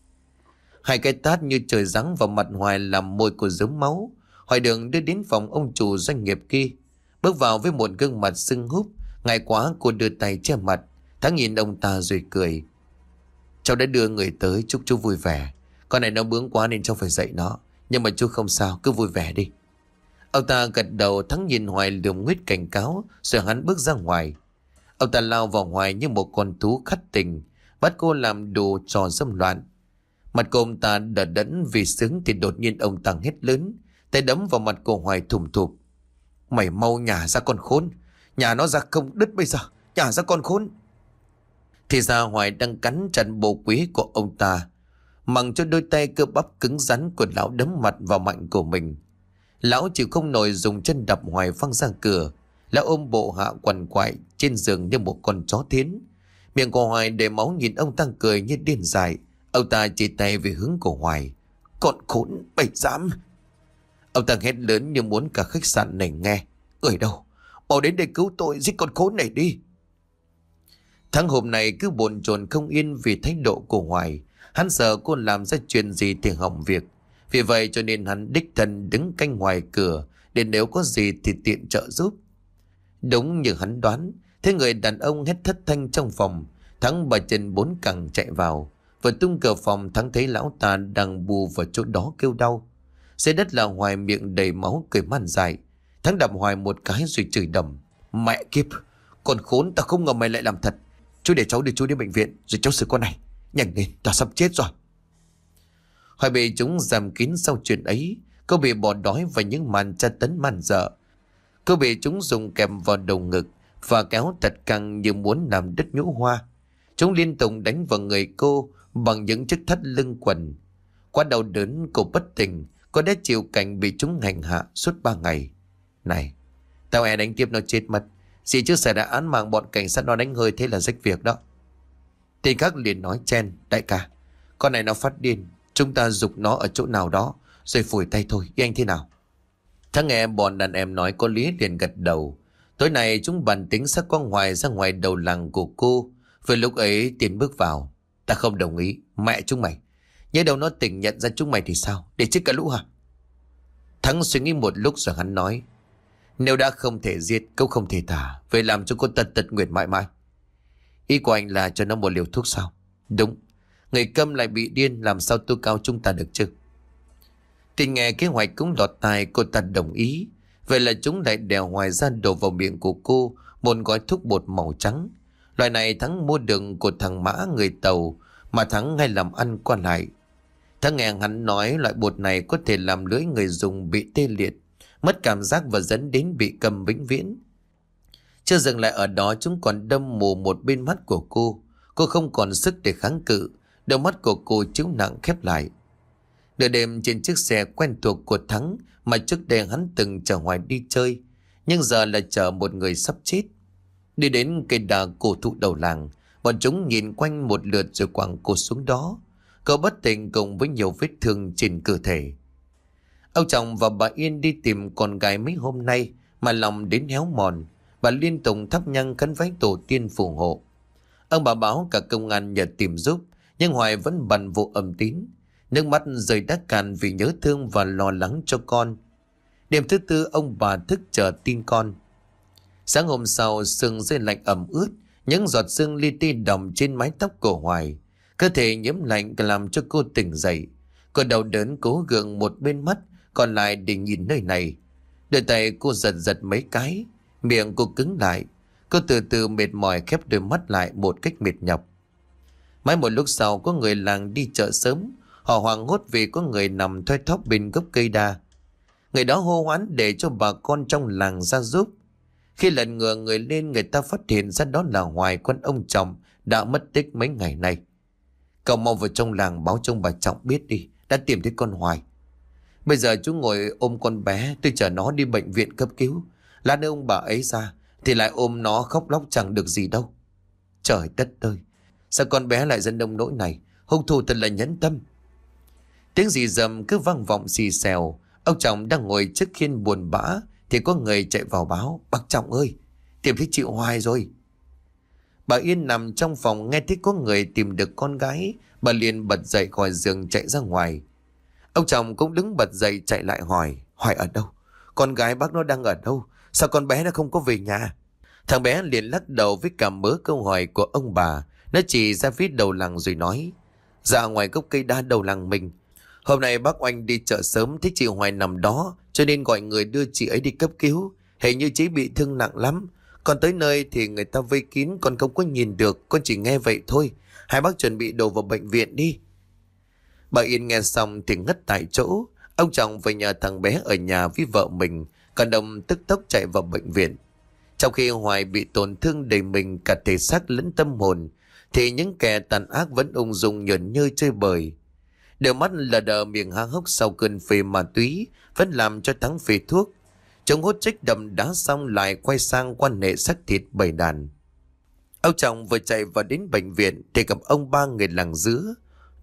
Hai cái tát như trời giáng vào mặt Hoài làm môi cô rớm máu. Hoài đường đưa đến phòng ông chủ doanh nghiệp kia. Bước vào với một gương mặt sưng húp. Ngại quá cô đưa tay che mặt. Thắng nhìn ông ta rồi cười. Cháu đã đưa người tới, chúc chú vui vẻ. Con này nó bướng quá nên cháu phải dạy nó. Nhưng mà chú không sao, cứ vui vẻ đi. Ông ta gật đầu. Thắng nhìn Hoài lườm nguyết cảnh cáo. Rồi hắn bước ra ngoài. Ông ta lao vào Hoài như một con thú khắt tình, bắt cô làm đồ trò dâm loạn. Mặt cô ông ta đờ đẫn vì sướng thì đột nhiên ông ta hét lớn, tay đấm vào mặt cô Hoài thùm thụp. Mày mau nhả ra con khốn. Nhả nó ra không đứt bây giờ. Nhả ra con khốn. Thì ra Hoài đang cắn chặt bộ quý của ông ta, mặc cho đôi tay cơ bắp cứng rắn của lão đấm mặt vào mạnh của mình. Lão chịu không nổi dùng chân đập Hoài văng ra cửa. Lão ôm bộ hạ quằn quại trên giường như một con chó thiến. Miệng của Hoài để máu nhìn ông ta cười như điên dại. Ông ta chỉ tay về hướng của Hoài. Con khốn bậy dám. Ông ta hét lớn như muốn cả khách sạn này nghe. Người đâu? Mau đến đây cứu tôi, giết con khốn này đi. Thằng hôm nay cứ bồn chồn không yên vì thái độ của Hoài. Hắn sợ cô làm ra chuyện gì thì hỏng việc. Vì vậy cho nên hắn đích thân đứng canh ngoài cửa, để nếu có gì thì tiện trợ giúp. Đúng như hắn đoán, thế người đàn ông hét thất thanh trong phòng. Thắng bà chân bốn cẳng chạy vào. Vừa tung cửa phòng, Thắng thấy lão ta đang bù vào chỗ đó kêu đau. Dưới đất là Hoài miệng đầy máu cười man dại. Thắng đập Hoài một cái rồi chửi đầm. Mẹ kiếp, còn khốn, ta không ngờ mày lại làm thật. Chú để cháu đưa chú đến bệnh viện rồi cháu xử con này. Nhanh lên, ta sắp chết rồi. Hoài bị chúng giam kín sau chuyện ấy. Cô bị bỏ đói và những màn tra tấn man dợ. Cô bị chúng dùng kèm vào đầu ngực và kéo thật căng như muốn làm đứt nhũ hoa. Chúng liên tục đánh vào người cô bằng những chiếc thắt lưng quần. Quá đau đớn cô bất tỉnh. Cô đã chịu cảnh bị chúng hành hạ suốt 3 ngày. Này, tao e đánh tiếp nó chết mất. Gì chứ xảy ra án mạng bọn cảnh sát nó đánh hơi thế là rách việc đó. Tên khác liền nói chen. Đại ca, con này nó phát điên. Chúng ta giục nó ở chỗ nào đó rồi phủi tay thôi. Ý anh thế nào? Thằng nghe bọn đàn em nói có lý liền gật đầu. Tối nay chúng bàn tính xác con Hoài ra ngoài đầu làng của cô. Vừa lúc ấy Tiến bước vào. Ta không đồng ý. Mẹ chúng mày, nhớ đâu nó tỉnh nhận ra chúng mày thì sao? Để chết cả lũ hả? Thắng suy nghĩ một lúc rồi hắn nói. Nếu đã không thể giết, cũng không thể thả. Vậy làm cho cô tật tật nguyện mãi mãi. Ý của anh là cho nó một liều thuốc sao? Đúng. Người câm lại bị điên, làm sao tố cáo chúng ta được chứ? Thì nghe kế hoạch cũng lọt tai, cô ta đồng ý. Vậy là chúng lại đèo Hoài ra đổ vào miệng của cô một gói thuốc bột màu trắng. Loại này Thắng mua được của thằng Mã người Tàu, mà Thắng hay làm ăn qua lại. Thắng nghe hắn nói loại bột này có thể làm lưỡi người dùng bị tê liệt, mất cảm giác và dẫn đến bị câm vĩnh viễn. Chưa dừng lại ở đó, chúng còn đâm mù một bên mắt của cô. Cô không còn sức để kháng cự. Đôi mắt của cô chiếu nặng khép lại. Nửa đêm trên chiếc xe quen thuộc của Thắng mà trước đây hắn từng chở Hoài đi chơi, nhưng giờ là chở một người sắp chết. Đi đến cây đà cổ thụ đầu làng, bọn chúng nhìn quanh một lượt rồi quẳng cô xuống đó. Cô bất tỉnh cùng với nhiều vết thương trên cơ thể. Ông chồng và bà Yên đi tìm con gái mấy hôm nay mà lòng đến héo mòn. Bà liên tục thắp nhang khấn vái tổ tiên phù hộ. Ông bà báo cả công an nhờ tìm giúp, nhưng Hoài vẫn bần vụ âm tín. Nước mắt rơi đắc cạn vì nhớ thương và lo lắng cho con. Đêm thứ tư ông bà thức chờ tin con. Sáng hôm sau sương rơi lạnh ẩm ướt, những giọt sương li ti đọng trên mái tóc của Hoài. Cơ thể nhiễm lạnh làm cho cô tỉnh dậy. Cô đau đớn cố gượng một bên mắt còn lại để nhìn nơi này. Đôi tay cô giật giật mấy cái, miệng cô cứng lại. Cô từ từ mệt mỏi khép đôi mắt lại một cách mệt nhọc. Mãi một lúc sau có người làng đi chợ sớm. Họ hoảng hốt vì có người nằm thoi thóp bên gốc cây đa. Người đó hô hoán để cho bà con trong làng ra giúp. Khi lần ngửa người lên, người ta phát hiện ra đó là Hoài, con ông Trọng đã mất tích mấy ngày nay. Cậu mau vào trong làng báo cho ông bà Trọng biết đi, đã tìm thấy con Hoài. Bây giờ chú ngồi ôm con bé, tôi chở nó đi bệnh viện cấp cứu. Lát nữa ông bà ấy ra thì lại ôm nó khóc lóc chẳng được gì đâu. Trời đất ơi, sao con bé lại dân đông nỗi này? Hung thủ thật là nhẫn tâm. Tiếng rì rầm cứ vang vọng xì xèo. Ông Trọng đang ngồi trước khiên buồn bã thì có người chạy vào báo: Bác Trọng ơi, tìm thấy chị Hoài rồi. Bà Yên nằm trong phòng nghe thấy có người tìm được con gái, bà liền bật dậy khỏi giường chạy ra ngoài. Ông Trọng cũng đứng bật dậy chạy lại hỏi: Hoài ở đâu? Con gái bác nó đang ở đâu? Sao con bé nó không có về nhà? Thằng bé liền lắc đầu với cả mớ câu hỏi của ông bà. Nó chỉ ra phía đầu làng rồi nói: Dạ ngoài gốc cây đa đầu làng mình. Hôm nay bác Oanh đi chợ sớm thấy chị Hoài nằm đó, cho nên gọi người đưa chị ấy đi cấp cứu. Hình như chị bị thương nặng lắm. Còn tới nơi thì người ta vây kín, con không có nhìn được, con chỉ nghe vậy thôi. Hai bác chuẩn bị đồ vào bệnh viện đi. Bà Yên nghe xong thì ngất tại chỗ. Ông Trọng về nhờ thằng bé ở nhà với vợ mình, còn Đồng tức tốc chạy vào bệnh viện. Trong khi Hoài bị tổn thương đầy mình cả thể xác lẫn tâm hồn, thì những kẻ tàn ác vẫn ung dung nhởn nhơ chơi bời. Đôi mắt lờ đờ miệng há hốc sau cơn phê ma túy vẫn làm cho Thắng phê thuốc. Chúng hút trích đậm đá xong lại quay sang quan hệ xác thịt bầy đàn. Ông Trọng vừa chạy vào đến bệnh viện thì gặp ông ba người làng dứa.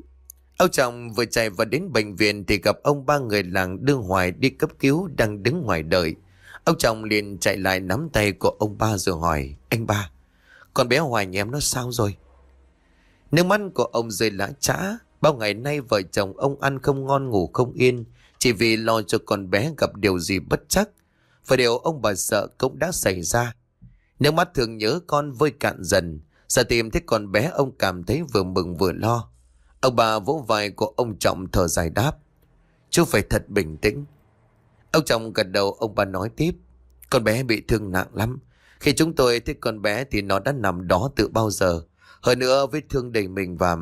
Ông ba người làng đưa Hoài đi cấp cứu đang đứng ngoài đợi. Ông Trọng liền chạy lại nắm tay của ông ba rồi hỏi: Anh ba, con bé Hoài nhà em nó sao rồi? Nước mắt của ông rơi lã chã. Bao ngày nay vợ chồng ông ăn không ngon ngủ không yên, chỉ vì lo cho con bé gặp điều gì bất trắc. Và điều ông bà sợ cũng đã xảy ra. Nước mắt thường nhớ con vơi cạn dần. Giờ tìm thấy con bé, ông cảm thấy vừa mừng vừa lo. Ông bà vỗ vai của ông Trọng thở dài đáp: Chú phải thật bình tĩnh. Ông Trọng gật đầu. Ông bà nói tiếp: Con bé bị thương nặng lắm. Khi chúng tôi thấy con bé thì nó đã nằm đó từ bao giờ. Hơn nữa vết thương đầy mình và...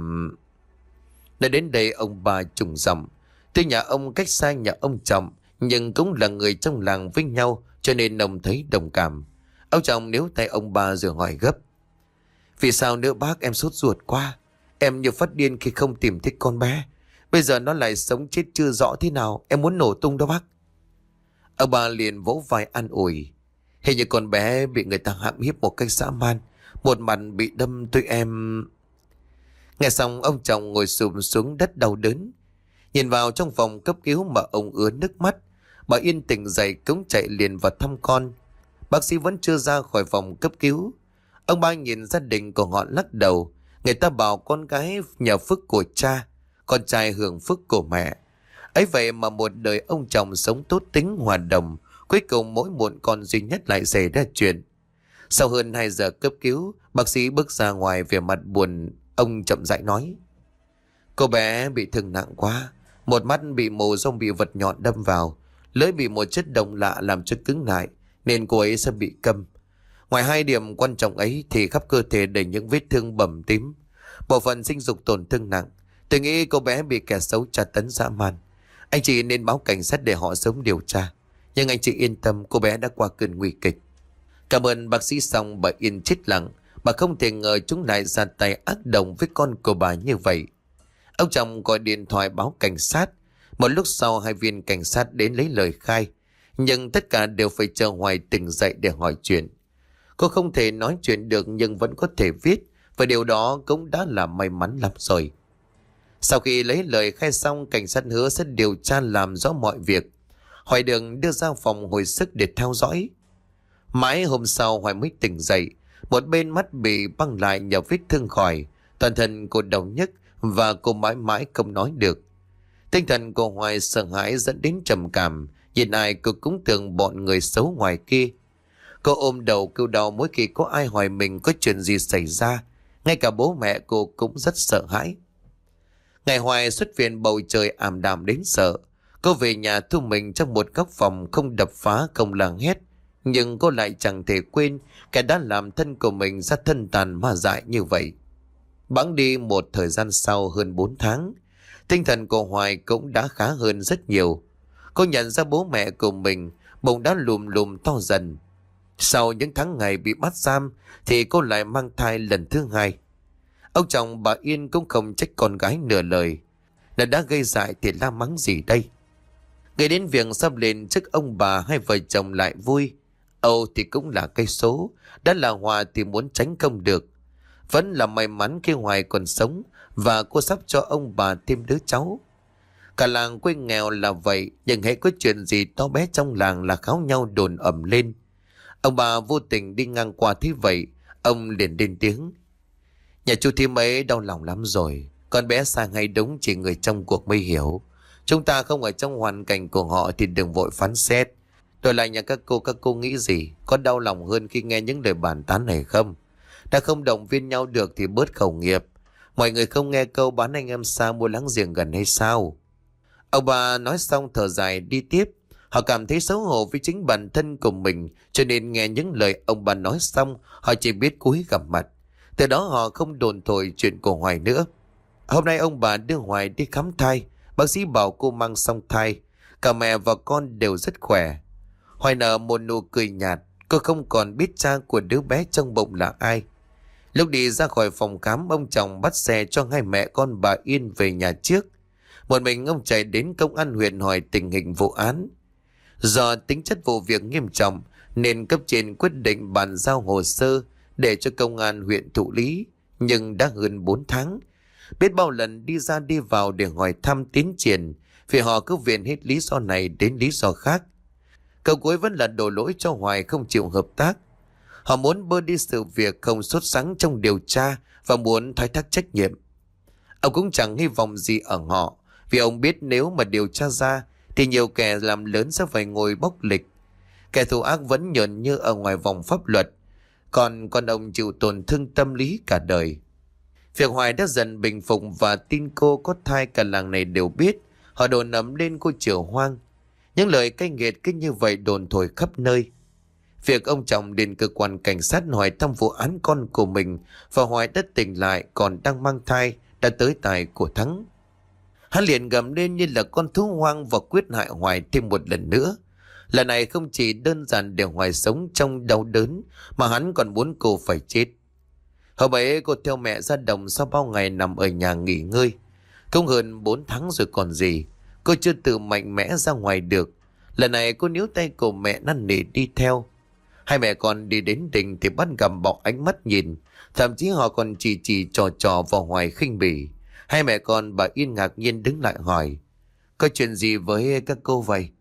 Nói đến đây ông bà trùng giọng. Tuy nhà ông cách xa nhà ông Trọng, nhưng cũng là người trong làng với nhau, cho nên ông thấy đồng cảm. Ông Trọng níu tay ông bà rồi hỏi gấp: Vì sao nữa bác? Em sốt ruột quá. Em như phát điên khi không tìm thấy con bé. Bây giờ nó lại sống chết chưa rõ thế nào. Em muốn nổ tung đó bác. Ông bà liền vỗ vai an ủi: Hình như con bé bị người ta hãm hiếp một cách dã man. Một mặt bị đâm tụi em... Nghe xong ông Trọng ngồi xùm xuống đất đau đớn. Nhìn vào trong phòng cấp cứu mà ông ứa nước mắt. Bà Yên tỉnh dậy cũng chạy liền vào thăm con. Bác sĩ vẫn chưa ra khỏi phòng cấp cứu. Ông ba nhìn gia đình của họ lắc đầu. Người ta bảo con gái nhờ phước của cha, con trai hưởng phước của mẹ. Ấy vậy mà một đời ông chồng sống tốt tính hòa đồng, cuối cùng mỗi muộn con duy nhất lại xảy ra chuyện. Sau hơn 2 giờ cấp cứu, bác sĩ bước ra ngoài vẻ mặt buồn. Ông chậm rãi nói: Cô bé bị thương nặng quá. Một mắt bị mù do bị vật nhọn đâm vào, lưỡi bị một chất độc lạ làm cho cứng lại, nên cô ấy sẽ bị câm. Ngoài 2 điểm quan trọng ấy thì khắp cơ thể đầy những vết thương bầm tím, bộ phận sinh dục tổn thương nặng. Tôi nghĩ cô bé bị kẻ xấu tra tấn dã man. Anh chị nên báo cảnh sát để họ sớm điều tra. Nhưng anh chị yên tâm, cô bé đã qua cơn nguy kịch. Cảm ơn bác sĩ. Xong bà Yên chết lặng. Bà không thể ngờ chúng lại ra tay ác động với con của bà như vậy. Ông chồng gọi điện thoại báo cảnh sát. Một lúc sau 2 viên cảnh sát đến lấy lời khai, nhưng tất cả đều phải chờ Hoài tỉnh dậy để hỏi chuyện. Cô không thể nói chuyện được nhưng vẫn có thể viết, và điều đó cũng đã là may mắn lắm rồi. Sau khi lấy lời khai xong, cảnh sát hứa sẽ điều tra làm rõ mọi việc. Hoài được đưa ra phòng hồi sức để theo dõi. Mãi hôm sau Hoài mới tỉnh dậy. Một bên mắt bị băng lại nhờ vết thương khỏi, toàn thân cô đau nhức và cô mãi mãi không nói được. Tinh thần của Hoài sợ hãi dẫn đến trầm cảm, nhìn ai cô cũng tưởng bọn người xấu ngoài kia. Cô ôm đầu kêu đau mỗi khi có ai hỏi mình có chuyện gì xảy ra. Ngay cả bố mẹ cô cũng rất sợ hãi. Ngày Hoài xuất viện bầu trời ảm đạm đến sợ. Cô về nhà thu mình trong một góc phòng, không đập phá không làng hét. Nhưng cô lại chẳng thể quên kẻ đã làm thân của mình ra thân tàn ma dại như vậy. Bẵng đi một thời gian sau hơn 4 tháng, tinh thần của Hoài cũng đã khá hơn rất nhiều. Cô nhận ra bố mẹ của mình bụng đã lùm lùm to dần. Sau những tháng ngày bị bắt giam thì cô lại mang thai lần thứ 2. Ông chồng bà Yên cũng không trách con gái nửa lời. Nó đã gây dại thì la mắng gì đây? Nghĩ đến việc sắp lên chức ông bà, hai vợ chồng lại vui. Âu thì cũng là cây số, đã là Hòa thì muốn tránh không được. Vẫn là may mắn khi Hoài còn sống và cô sắp cho ông bà thêm đứa cháu. Cả làng quê nghèo là vậy, nhưng hễ có chuyện gì to bé trong làng là kháo nhau đồn ầm lên. Ông bà vô tình đi ngang qua thế vậy, ông liền lên tiếng: Nhà chú thím ấy đau lòng lắm rồi. Con bé sang hay đúng chỉ người trong cuộc mới hiểu. Chúng ta không ở trong hoàn cảnh của họ thì đừng vội phán xét. Đổi lại nhà các cô nghĩ gì? Có đau lòng hơn khi nghe những lời bàn tán này không? Đã không động viên nhau được thì bớt khẩu nghiệp. Mọi người không nghe câu bán anh em xa mua láng giềng gần hay sao? Ông bà nói xong thở dài đi tiếp. Họ cảm thấy xấu hổ với chính bản thân của mình, cho nên nghe những lời ông bà nói xong, họ chỉ biết cúi gặp mặt. Từ đó họ không đồn thổi chuyện của Hoài nữa. Hôm nay ông bà đưa Hoài đi khám thai. Bác sĩ bảo cô mang song thai. Cả mẹ và con đều rất khỏe. Hoài nở một nụ cười nhạt. Cô không còn biết cha của đứa bé trong bụng là ai. Lúc đi ra khỏi phòng khám, ông chồng bắt xe cho hai mẹ con bà Yên về nhà trước. Một mình ông chạy đến công an huyện hỏi tình hình vụ án. Do tính chất vụ việc nghiêm trọng nên cấp trên quyết định bàn giao hồ sơ để cho công an huyện thụ lý. Nhưng đã hơn 4 tháng. Biết bao lần đi ra đi vào để hỏi thăm tiến triển, vì họ cứ viện hết lý do này đến lý do khác. Câu cuối vẫn là đổ lỗi cho Hoài không chịu hợp tác. Họ muốn bơ đi sự việc không sốt sắng trong điều tra và muốn thoái thác trách nhiệm. Ông cũng chẳng hy vọng gì ở họ, vì ông biết nếu mà điều tra ra thì nhiều kẻ làm lớn sẽ phải ngồi bóc lịch. Kẻ thù ác vẫn nhởn như ở ngoài vòng pháp luật, còn ông chịu tổn thương tâm lý cả đời. Việc Hoài đã dần bình phục và tin cô có thai cả làng này đều biết. Họ đồn ầm lên cô chữa hoang. Những lời cay nghiệt cứ như vậy đồn thổi khắp nơi. Việc ông chồng đến cơ quan cảnh sát hỏi thăm vụ án con của mình và Hoài đã tỉnh lại còn đang mang thai đã tới tài của Thắng. Hắn liền gầm lên như là con thú hoang và quyết hại Hoài thêm một lần nữa. Lần này không chỉ đơn giản để Hoài sống trong đau đớn mà hắn còn muốn cô phải chết. Hôm ấy cô theo mẹ ra đồng sau bao ngày nằm ở nhà nghỉ ngơi. Không hơn 4 tháng rồi còn gì. Cô chưa tự mạnh mẽ ra ngoài được. Lần này cô níu tay của mẹ năn nỉ đi theo. Hai mẹ con đi đến đình thì bắt gặp bọc ánh mắt nhìn. Thậm chí họ còn chỉ trò vào Hoài khinh bỉ. Hai mẹ con bà Yên ngạc nhiên đứng lại hỏi: Có chuyện gì với các cô vậy?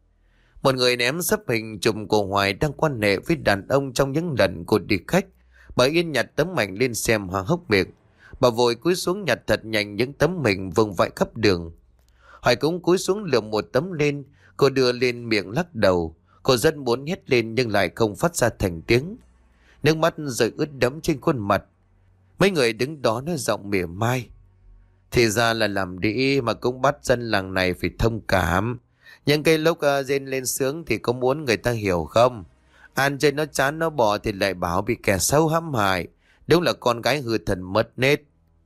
Một người ném sấp hình chụp của Hoài đang quan hệ với đàn ông trong những lần cô đi khách. Bà Yên nhặt tấm ảnh lên xem há hốc miệng. Bà vội cúi xuống nhặt thật nhanh những tấm hình vương vãi khắp đường. Hoài cũng cúi xuống lượm một tấm lên. Cô đưa lên miệng lắc đầu. Cô rất muốn hét lên nhưng lại không phát ra thành tiếng. Nước mắt rơi ướt đẫm trên khuôn mặt. Mấy người đứng đó nói giọng mỉa mai: Thì ra là làm đĩ mà cũng bắt dân làng này phải thông cảm. Những cái lúc rên lên sướng thì có muốn người ta hiểu không? Ăn chơi nó chán nó bỏ thì lại bảo bị kẻ xấu hãm hại. Đúng là con gái hư thần mất nết.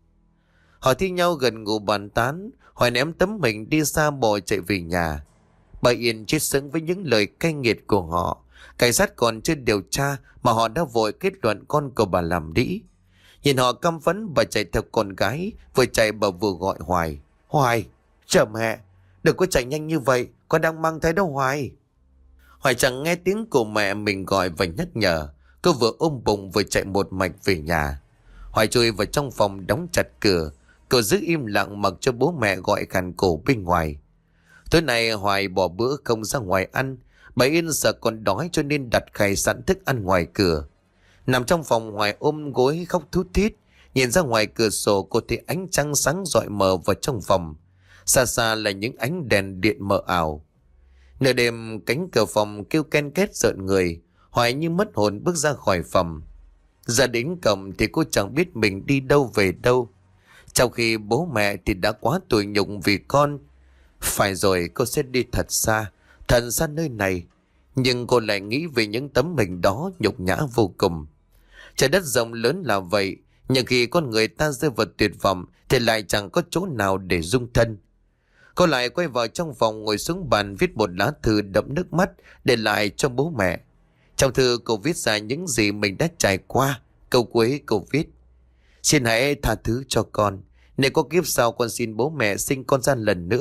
Họ thi nhau gần ngủ bàn tán. Hoài ném tấm mình đi xa bỏ chạy về nhà. Bà Yên chết sững với những lời cay nghiệt của họ. Cảnh sát còn chưa điều tra mà họ đã vội kết luận con của bà làm đĩ. Nhìn họ căm phẫn, bà chạy theo con gái. Vừa chạy bà vừa gọi Hoài: Hoài, chờ mẹ, đừng có chạy nhanh như vậy, con đang mang thai đâu Hoài. Hoài chẳng nghe tiếng của mẹ mình gọi và nhắc nhở. Cô vừa ôm bụng vừa chạy một mạch về nhà. Hoài chui vào trong phòng đóng chặt cửa. Cô giữ im lặng mặc cho bố mẹ gọi khàn cổ bên ngoài. Tối nay Hoài bỏ bữa không ra ngoài ăn. Bà Yên sợ còn đói cho nên đặt khay sẵn thức ăn ngoài cửa. Nằm trong phòng, Hoài ôm gối khóc thút thít. Nhìn ra ngoài cửa sổ, cô thấy ánh trăng sáng rọi mờ vào trong phòng. Xa xa là những ánh đèn điện mờ ảo. Nửa đêm cánh cửa phòng kêu ken két rợn người. Hoài như mất hồn bước ra khỏi phòng. Ra đến cổng thì cô chẳng biết mình đi đâu về đâu. Trong khi bố mẹ thì đã quá tủi nhục vì con. Phải rồi, cô sẽ đi thật xa nơi này. Nhưng cô lại nghĩ về những tấm hình đó nhục nhã vô cùng. Trái đất rộng lớn là vậy, nhưng khi con người ta rơi vào tuyệt vọng thì lại chẳng có chỗ nào để dung thân. Cô lại quay vào trong phòng, ngồi xuống bàn viết một lá thư đẫm nước mắt để lại cho bố mẹ. Trong thư cô viết ra những gì mình đã trải qua. Câu cuối cô viết: Xin hãy tha thứ cho con. Nếu có kiếp sau con xin bố mẹ sinh con ra lần nữa.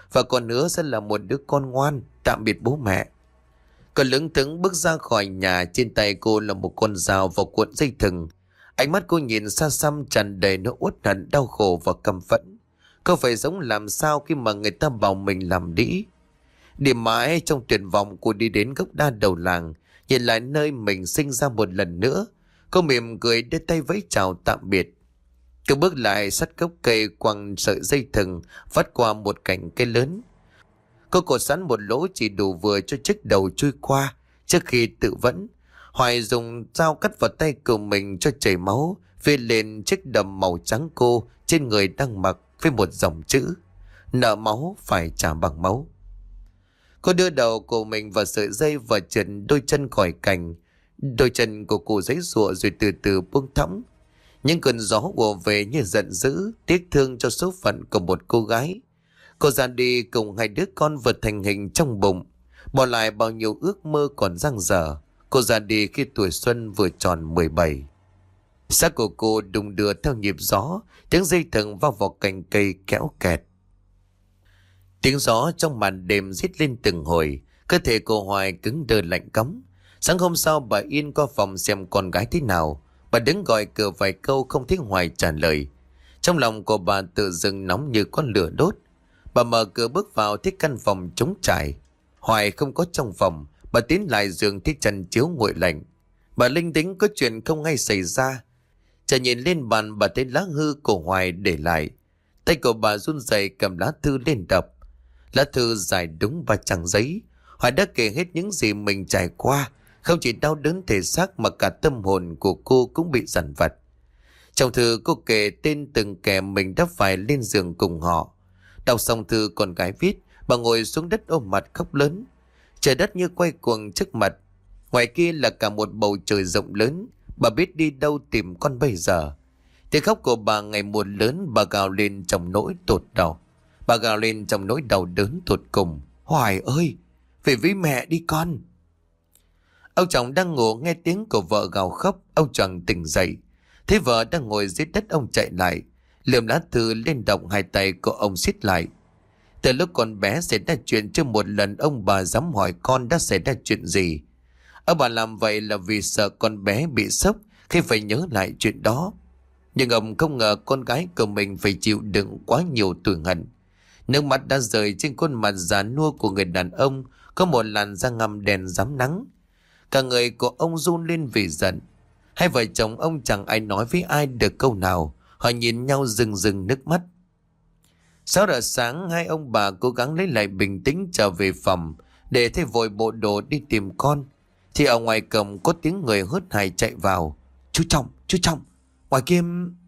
Và còn nữa sẽ là một đứa con ngoan. Tạm biệt bố mẹ. Cô lững thững bước ra khỏi nhà. Trên tay cô là một con dao và cuộn dây thừng. Ánh mắt cô nhìn xa xăm tràn đầy nỗi uất hận, đau khổ và căm phẫn. Cô phải sống làm sao khi mà người ta bảo mình làm đĩ. Đi mãi trong tuyệt vọng, cô đi đến gốc đa đầu làng, nhìn lại nơi mình sinh ra một lần nữa. Cô mỉm cười đưa tay vẫy chào tạm biệt. Cô bước lại sát gốc cây, quăng sợi dây thừng vắt qua một cành cây lớn. Cô cột sẵn một lỗ chỉ đủ vừa cho chiếc đầu chui qua. Trước khi tự vẫn, Hoài dùng dao cắt vào tay của mình cho chảy máu, vê lên chiếc đầm màu trắng cô trên người đang mặc với một dòng chữ: nợ máu phải trả bằng máu. Cô đưa đầu của mình vào sợi dây và trượt đôi chân khỏi cành. Đôi chân của cô giãy giụa rồi từ từ buông thõng. Những cơn gió ùa về như giận dữ, tiếc thương cho số phận của một cô gái. Cô ra đi cùng hai đứa con vừa thành hình trong bụng, bỏ lại bao nhiêu ước mơ còn dang dở. Cô ra đi khi tuổi xuân vừa tròn 17. Xác của cô đung đưa theo nhịp gió, tiếng dây thừng vào cành cây kéo kẹt. Tiếng gió trong màn đêm rít lên từng hồi, cơ thể cô Hoài cứng đơ lạnh cóng. Sáng hôm sau bà Yên qua phòng xem con gái thế nào. Bà đứng gọi cửa vài câu không thấy Hoài trả lời. Trong lòng của bà tự dưng nóng như con lửa đốt. Bà mở cửa bước vào thấy căn phòng trống trải. Hoài không có trong phòng. Bà tiến lại giường thấy chăn chiếu nguội lạnh. Bà linh tính có chuyện không hay xảy ra. Chả nhìn lên bàn, bà thấy lá thư của Hoài để lại. Tay của bà run rẩy cầm lá thư lên đọc. Lá thư dài đúng 3 trang giấy. Hoài đã kể hết những gì mình trải qua. Không chỉ đau đớn thể xác mà cả tâm hồn của cô cũng bị dằn vặt. Trong thư cô kể tên từng kẻ mình đã phải lên giường cùng họ. Đọc xong thư con gái viết, bà ngồi xuống đất ôm mặt khóc lớn. Trời đất như quay cuồng trước mặt. Ngoài kia là cả một bầu trời rộng lớn. Bà biết đi đâu tìm con bây giờ. Tiếng khóc của bà ngày một lớn. Bà gào lên trong nỗi tột đau. Bà gào lên trong nỗi đau đớn tột cùng. Hoài ơi, về với mẹ đi con. Ông chồng đang ngủ nghe tiếng của vợ gào khóc. Ông chồng tỉnh dậy, thấy vợ đang ngồi dưới đất. Ông chạy lại, lườm lá thư lên đọc. Hai tay của ông siết lại. Từ lúc con bé xảy ra chuyện, chưa một lần ông bà dám hỏi con đã xảy ra chuyện gì. Ông bà làm vậy là vì sợ con bé bị sốc khi phải nhớ lại chuyện đó. Nhưng ông không ngờ con gái của mình phải chịu đựng quá nhiều tủi hận. Nước mắt đã rơi trên khuôn mặt già nua của người đàn ông, có một làn da ngăm đen rám nắng. Cả người của ông run lên vì giận. Hai vợ chồng ông chẳng ai nói với ai được câu nào. Họ nhìn nhau rưng rưng nước mắt. 6 giờ sáng, hai ông bà cố gắng lấy lại bình tĩnh trở về phòng để thay vội bộ đồ đi tìm con. Thì ở ngoài cổng có tiếng người hớt hải chạy vào. Chú Trọng, ngoài kia.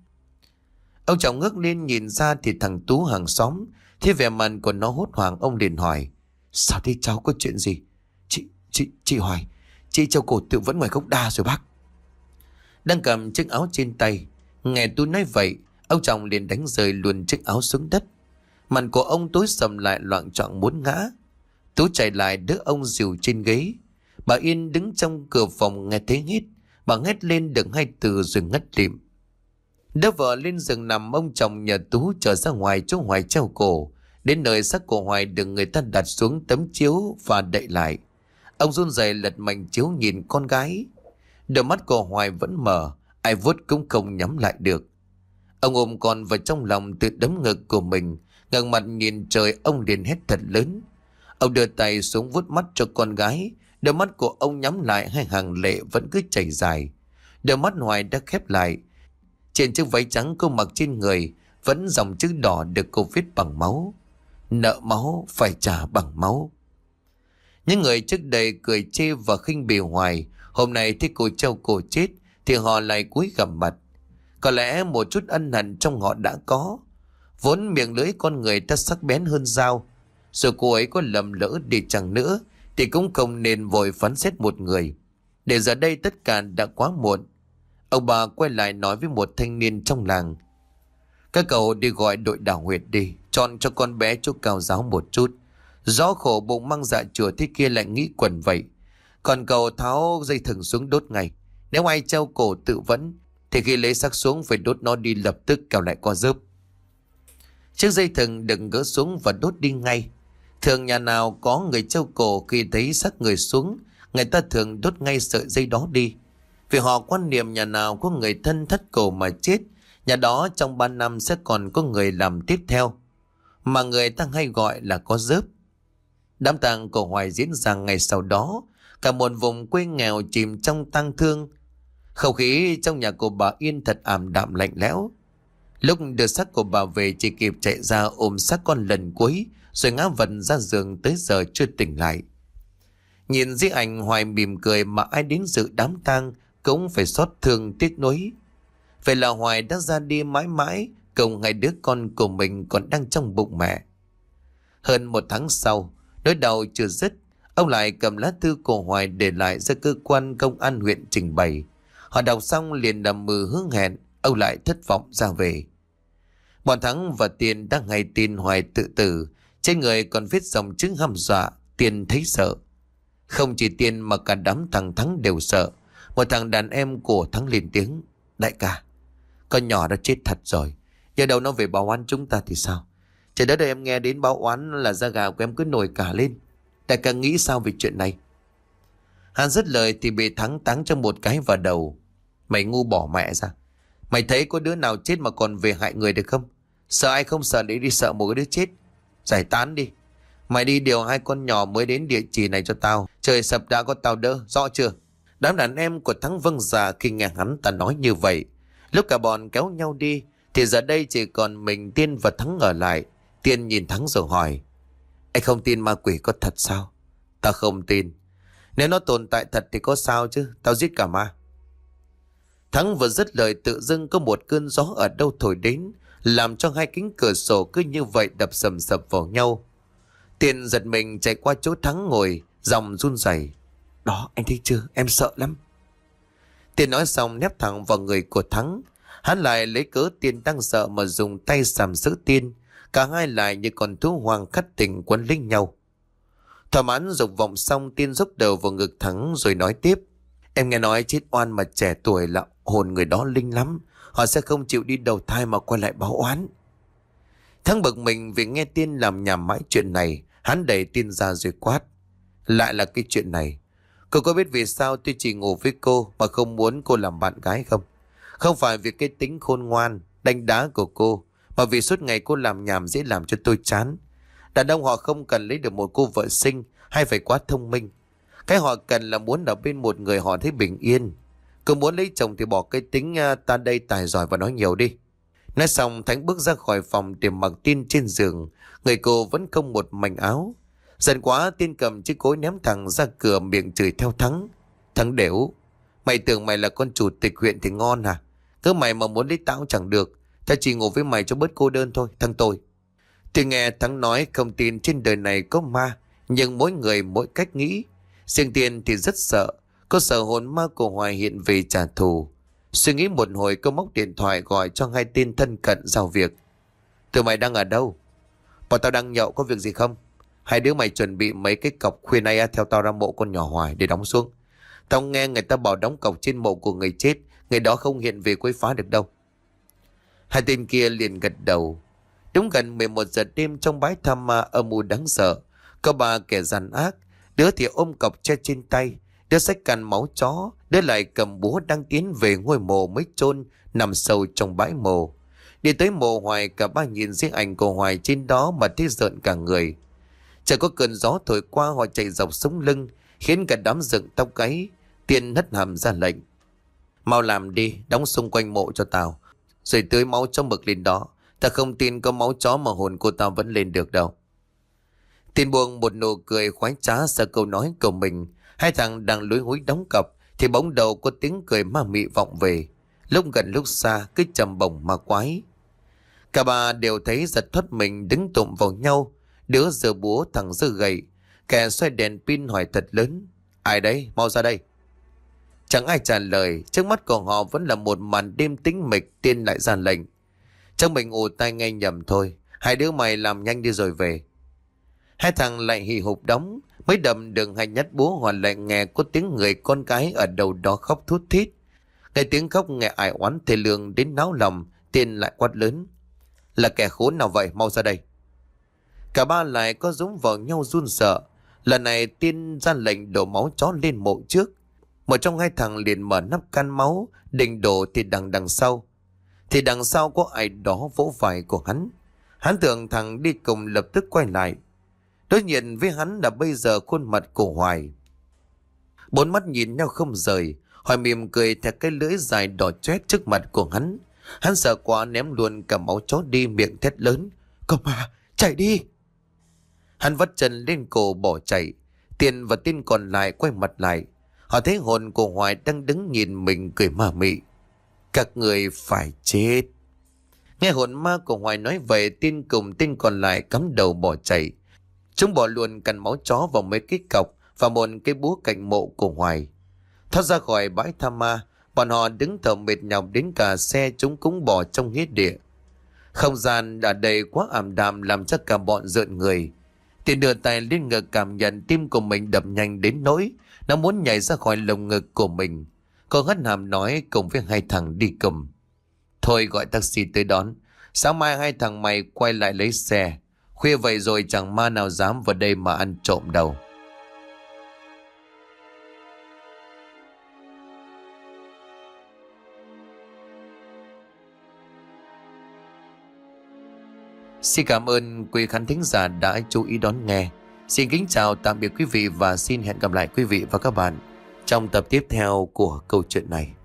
Ông chồng ngước lên nhìn ra thì thằng Tú hàng xóm. Thế vẻ mặt của nó hốt hoảng, ông liền hỏi: sao thế cháu, có chuyện gì? Chị Hoài, chị treo cổ tự vẫn ngoài gốc đa rồi bác. Đang cầm chiếc áo trên tay. Nghe Tú nói vậy, ông chồng liền đánh rơi luôn chiếc áo xuống đất. Mặt của ông tối sầm lại, loạng choạng muốn ngã. Tú chạy lại đỡ ông dìu trên ghế. Bà Yên đứng trong cửa phòng nghe thấy hít. Bà hét lên được 2 từ rồi ngất lịm. Đỡ vợ lên giường nằm, ông chồng nhờ Tú trở ra ngoài chỗ Hoài treo cổ. Đến nơi xác của Hoài được người ta đặt xuống tấm chiếu và đậy lại. Ông run rẩy lật mạnh chiếu nhìn con gái. Đôi mắt của Hoài vẫn mở, ai vuốt cũng không nhắm lại được. Ông ôm con vào trong lòng, tự đấm ngực của mình, ngẩng mặt nhìn trời. Ông liền hét thật lớn. Ông đưa tay xuống vuốt mắt cho con gái. Đôi mắt của ông nhắm lại, hai hàng lệ vẫn cứ chảy dài. Đôi mắt Hoài đã khép lại. Trên chiếc váy trắng cô mặc trên người vẫn dòng chữ đỏ được cô viết bằng máu: nợ máu phải trả bằng máu. Những người trước đây cười chê và khinh bỉ Hoài, hôm nay thấy cô treo cổ chết thì họ lại cúi gằm mặt. Có lẽ một chút ân hận trong họ đã có. Vốn miệng lưỡi con người ta sắc bén hơn dao. Rồi cô ấy có lầm lỡ đi chăng nữa thì cũng không nên vội phán xét một người. Để giờ đây tất cả đã quá muộn. Ông bà quay lại nói với một thanh niên trong làng: các cậu đi gọi đội đảo huyệt đi, chọn cho con bé chỗ cao giáo một chút. Gió khổ bụng mang dạ chùa thế kia lại nghĩ quẩn vậy. Còn cậu tháo dây thừng xuống đốt ngay. Nếu ai treo cổ tự vẫn thì khi lấy xác xuống phải đốt nó đi lập tức, kẻo lại co rớp. Chiếc dây thừng đừng gỡ xuống và đốt đi ngay. Thường nhà nào có người treo cổ khi thấy xác người xuống, người ta thường đốt ngay sợi dây đó đi. Vì họ quan niệm nhà nào có người thân thất cổ mà chết, nhà đó trong 3 năm sẽ còn có người làm tiếp theo, mà người ta hay gọi là có rớp. Đám tang của Hoài diễn ra ngày sau đó. Cả một vùng quê nghèo chìm trong tang thương. Không khí trong nhà của bà Yên thật ảm đạm lạnh lẽo. Lúc đưa xác của bà về, chỉ kịp chạy ra ôm xác con lần cuối, rồi ngã vật ra giường tới giờ chưa tỉnh lại. Nhìn di ảnh, Hoài mỉm cười, mà ai đến dự đám tang cũng phải xót thương tiếc nuối. Vậy là Hoài đã ra đi mãi mãi, cùng hai đứa con của mình còn đang trong bụng mẹ. Hơn 1 tháng sau, nỗi đau chưa dứt, ông lại cầm lá thư của Hoài để lại ra cơ quan công an huyện trình bày. Họ đọc xong liền nằm mơ hứa hẹn, ông lại thất vọng ra về. Bọn Thắng và Tiên đã hay tin Hoài tự tử, trên người còn viết dòng chữ hăm dọa. Tiên thấy sợ. Không chỉ Tiên mà cả đám thằng Thắng đều sợ. Một thằng đàn em của Thắng lên tiếng: đại ca, con nhỏ đã chết thật rồi, giờ đâu nó về báo oán chúng ta thì sao? Trời đất ơi, em nghe đến báo oán là da gà của em cứ nổi cả lên. Đại ca nghĩ sao về chuyện này? Hắn dứt lời thì bị Thắng táng cho một cái vào đầu: mày ngu bỏ mẹ ra. Mày thấy có đứa nào chết mà còn về hại người được không? Sợ ai không sợ để đi sợ một cái đứa chết. Giải tán đi. Mày đi điều 2 con nhỏ mới đến địa chỉ này cho tao. Trời sập đã có tao đỡ, rõ chưa? Đám đàn em của Thắng vâng dạ khi nghe hắn ta nói như vậy. Lúc cả bọn kéo nhau đi thì giờ đây chỉ còn mình Tiên và Thắng ở lại. Tiên nhìn Thắng rồi hỏi: anh không tin ma quỷ có thật sao? Tao không tin. Nếu nó tồn tại thật thì có sao chứ, tao giết cả ma. Thắng vừa dứt lời, tự dưng có một cơn gió ở đâu thổi đến, làm cho 2 cánh cửa sổ cứ như vậy đập sầm sập vào nhau. Tiên giật mình chạy qua chỗ Thắng ngồi, giọng run rẩy: đó, anh thấy chưa, em sợ lắm. Tiên nói xong nép thẳng vào người của Thắng. Hắn lại lấy cớ Tiên đang sợ mà dùng tay sàm sỡ Tiên. Cả hai lại như con thú hoang khát tình quấn lấy nhau. Thỏa mãn dục vọng xong, Tiên dốc đầu vào ngực Thắng rồi nói tiếp: em nghe nói chết oan mà trẻ tuổi là hồn người đó linh lắm, họ sẽ không chịu đi đầu thai mà quay lại báo oán. Thắng bực mình vì nghe Tiên làm nhảm mãi chuyện này. Hắn đẩy Tiên ra rồi quát: lại là cái chuyện này. Cô có biết vì sao tôi chỉ ngủ với cô mà không muốn cô làm bạn gái không? Không phải vì cái tính khôn ngoan đánh đá của cô, mà vì suốt ngày cô làm nhảm dễ làm cho tôi chán. Đàn ông họ không cần lấy được một cô vợ xinh hay phải quá thông minh. Cái họ cần là muốn ở bên một người họ thấy bình yên. Cô muốn lấy chồng thì bỏ cái tính ta đây tài giỏi và nói nhiều đi. Nói xong, Thắng bước ra khỏi phòng tìm mặc Tiên trên giường. Người cô vẫn không một mảnh áo. Giận quá, Tiên cầm chiếc cối ném thẳng ra cửa, miệng chửi theo Thắng: thằng đểu, mày tưởng mày là con chủ tịch huyện thì ngon à? Cứ mày mà muốn lấy tao chẳng được. Tao chỉ ngủ với mày cho bớt cô đơn thôi, thằng tôi. Tôi nghe Thắng nói không tin trên đời này có ma, nhưng mỗi người mỗi cách nghĩ. Riêng Tiên thì rất sợ. Cô sợ hồn ma của Hoài hiện về trả thù. Suy nghĩ một hồi, cô móc điện thoại gọi cho 2 tên thân cận giao việc: tụi mày đang ở đâu? Bọn tao đang nhậu, có việc gì không? 2 đứa mày chuẩn bị mấy cái cọc khuya nay theo tao ra mộ con nhỏ Hoài để đóng xuống. Tao nghe người ta bảo đóng cọc trên mộ của người chết, người đó không hiện về quấy phá được đâu. 2 tên kia liền gật đầu. Đúng gần 11 giờ đêm, trong bãi tham ma âm u đáng sợ, có 3 kẻ gian ác. Đứa thì ôm cọc tre trên tay, đứa xách can máu chó, đứa lại cầm búa đang tiến về ngôi mộ mới chôn nằm sâu trong bãi mộ. Đi tới mộ Hoài, cả 3 nhìn riêng ảnh của Hoài trên đó mà thấy rợn cả người. Chợt có cơn gió thổi qua, họ chạy dọc sống lưng, khiến cả đám dựng tóc gáy. Tiên hất hàm ra lệnh: mau làm đi, đóng xung quanh mộ cho tao, rồi tưới máu cho mực lên đó. Ta không tin có máu chó mà hồn cô ta vẫn lên được đâu. Tiên buông một nụ cười khoái trá sau câu nói của mình. 2 thằng đang lúi húi đóng cặp thì bỗng đầu có tiếng cười ma mị vọng về, lúc gần lúc xa cứ trầm bổng ma quái. Cả 3 đều thấy giật thoát mình, đứng tụm vào nhau. Đứa giơ búa, thằng giơ gậy, kẻ xoay đèn pin hỏi thật lớn: ai đấy, mau ra đây. Chẳng ai trả lời. Trước mắt của họ vẫn là một màn đêm tĩnh mịch. Tiên lại ra lệnh: chắc mình ù tai nghe nhầm thôi, 2 đứa mày làm nhanh đi rồi về. 2 thằng lại hì hục đóng. Mới đầm đường 2 nhát búa, họ lại nghe có tiếng người con gái ở đầu đó khóc thút thít. Nghe tiếng khóc nghe ai oán thê lương đến náo lòng. Tiên lại quát lớn: Là kẻ khốn nào vậy, mau ra đây. Cả ba lại có dũng vào nhau run sợ. Lần này Tiên ra lệnh đổ máu chó lên mộ trước. Một trong hai thằng liền mở nắp can máu, định đổ thì đằng sau. Thì đằng sau có ai đó vỗ vai của hắn. Hắn tưởng thằng đi cùng lập tức quay lại. Đối diện với hắn là bây giờ khuôn mặt của Hoài. Bốn mắt nhìn nhau không rời. Hoài mỉm cười theo cái lưỡi dài đỏ chét trước mặt của hắn. Hắn sợ quá ném luôn cả máu chó đi, miệng thét lớn: "Con ma, chạy đi!" Hắn vắt chân lên cổ bỏ chạy. Tiên và Tiên còn lại quay mặt lại. Họ thấy hồn của Hoài đang đứng nhìn mình cười ma mị. "Các người phải chết." Nghe hồn ma của Hoài nói vậy, Tiên cùng Tiên còn lại cắm đầu bỏ chạy. Chúng bỏ luôn cằn máu chó vào mấy cái cọc và một cái búa cạnh mộ của Hoài. Thoát ra khỏi bãi tha ma, bọn họ đứng thở mệt nhọc đến cả xe chúng cũng bỏ trong nghĩa địa. Không gian đã đầy quá ảm đạm làm cho cả bọn rợn người. Tiên đưa tay lên ngực cảm nhận tim của mình đập nhanh đến nỗi nó muốn nhảy ra khỏi lồng ngực của mình. Cô hất hàm nói cùng với hai thằng đi cùng: "Thôi gọi taxi tới đón. Sáng mai hai thằng mày quay lại lấy xe. Khuya vậy rồi chẳng ma nào dám vào đây mà ăn trộm đâu." Xin cảm ơn quý khán thính giả đã chú ý đón nghe. Xin kính chào tạm biệt quý vị và xin hẹn gặp lại quý vị và các bạn trong tập tiếp theo của câu chuyện này.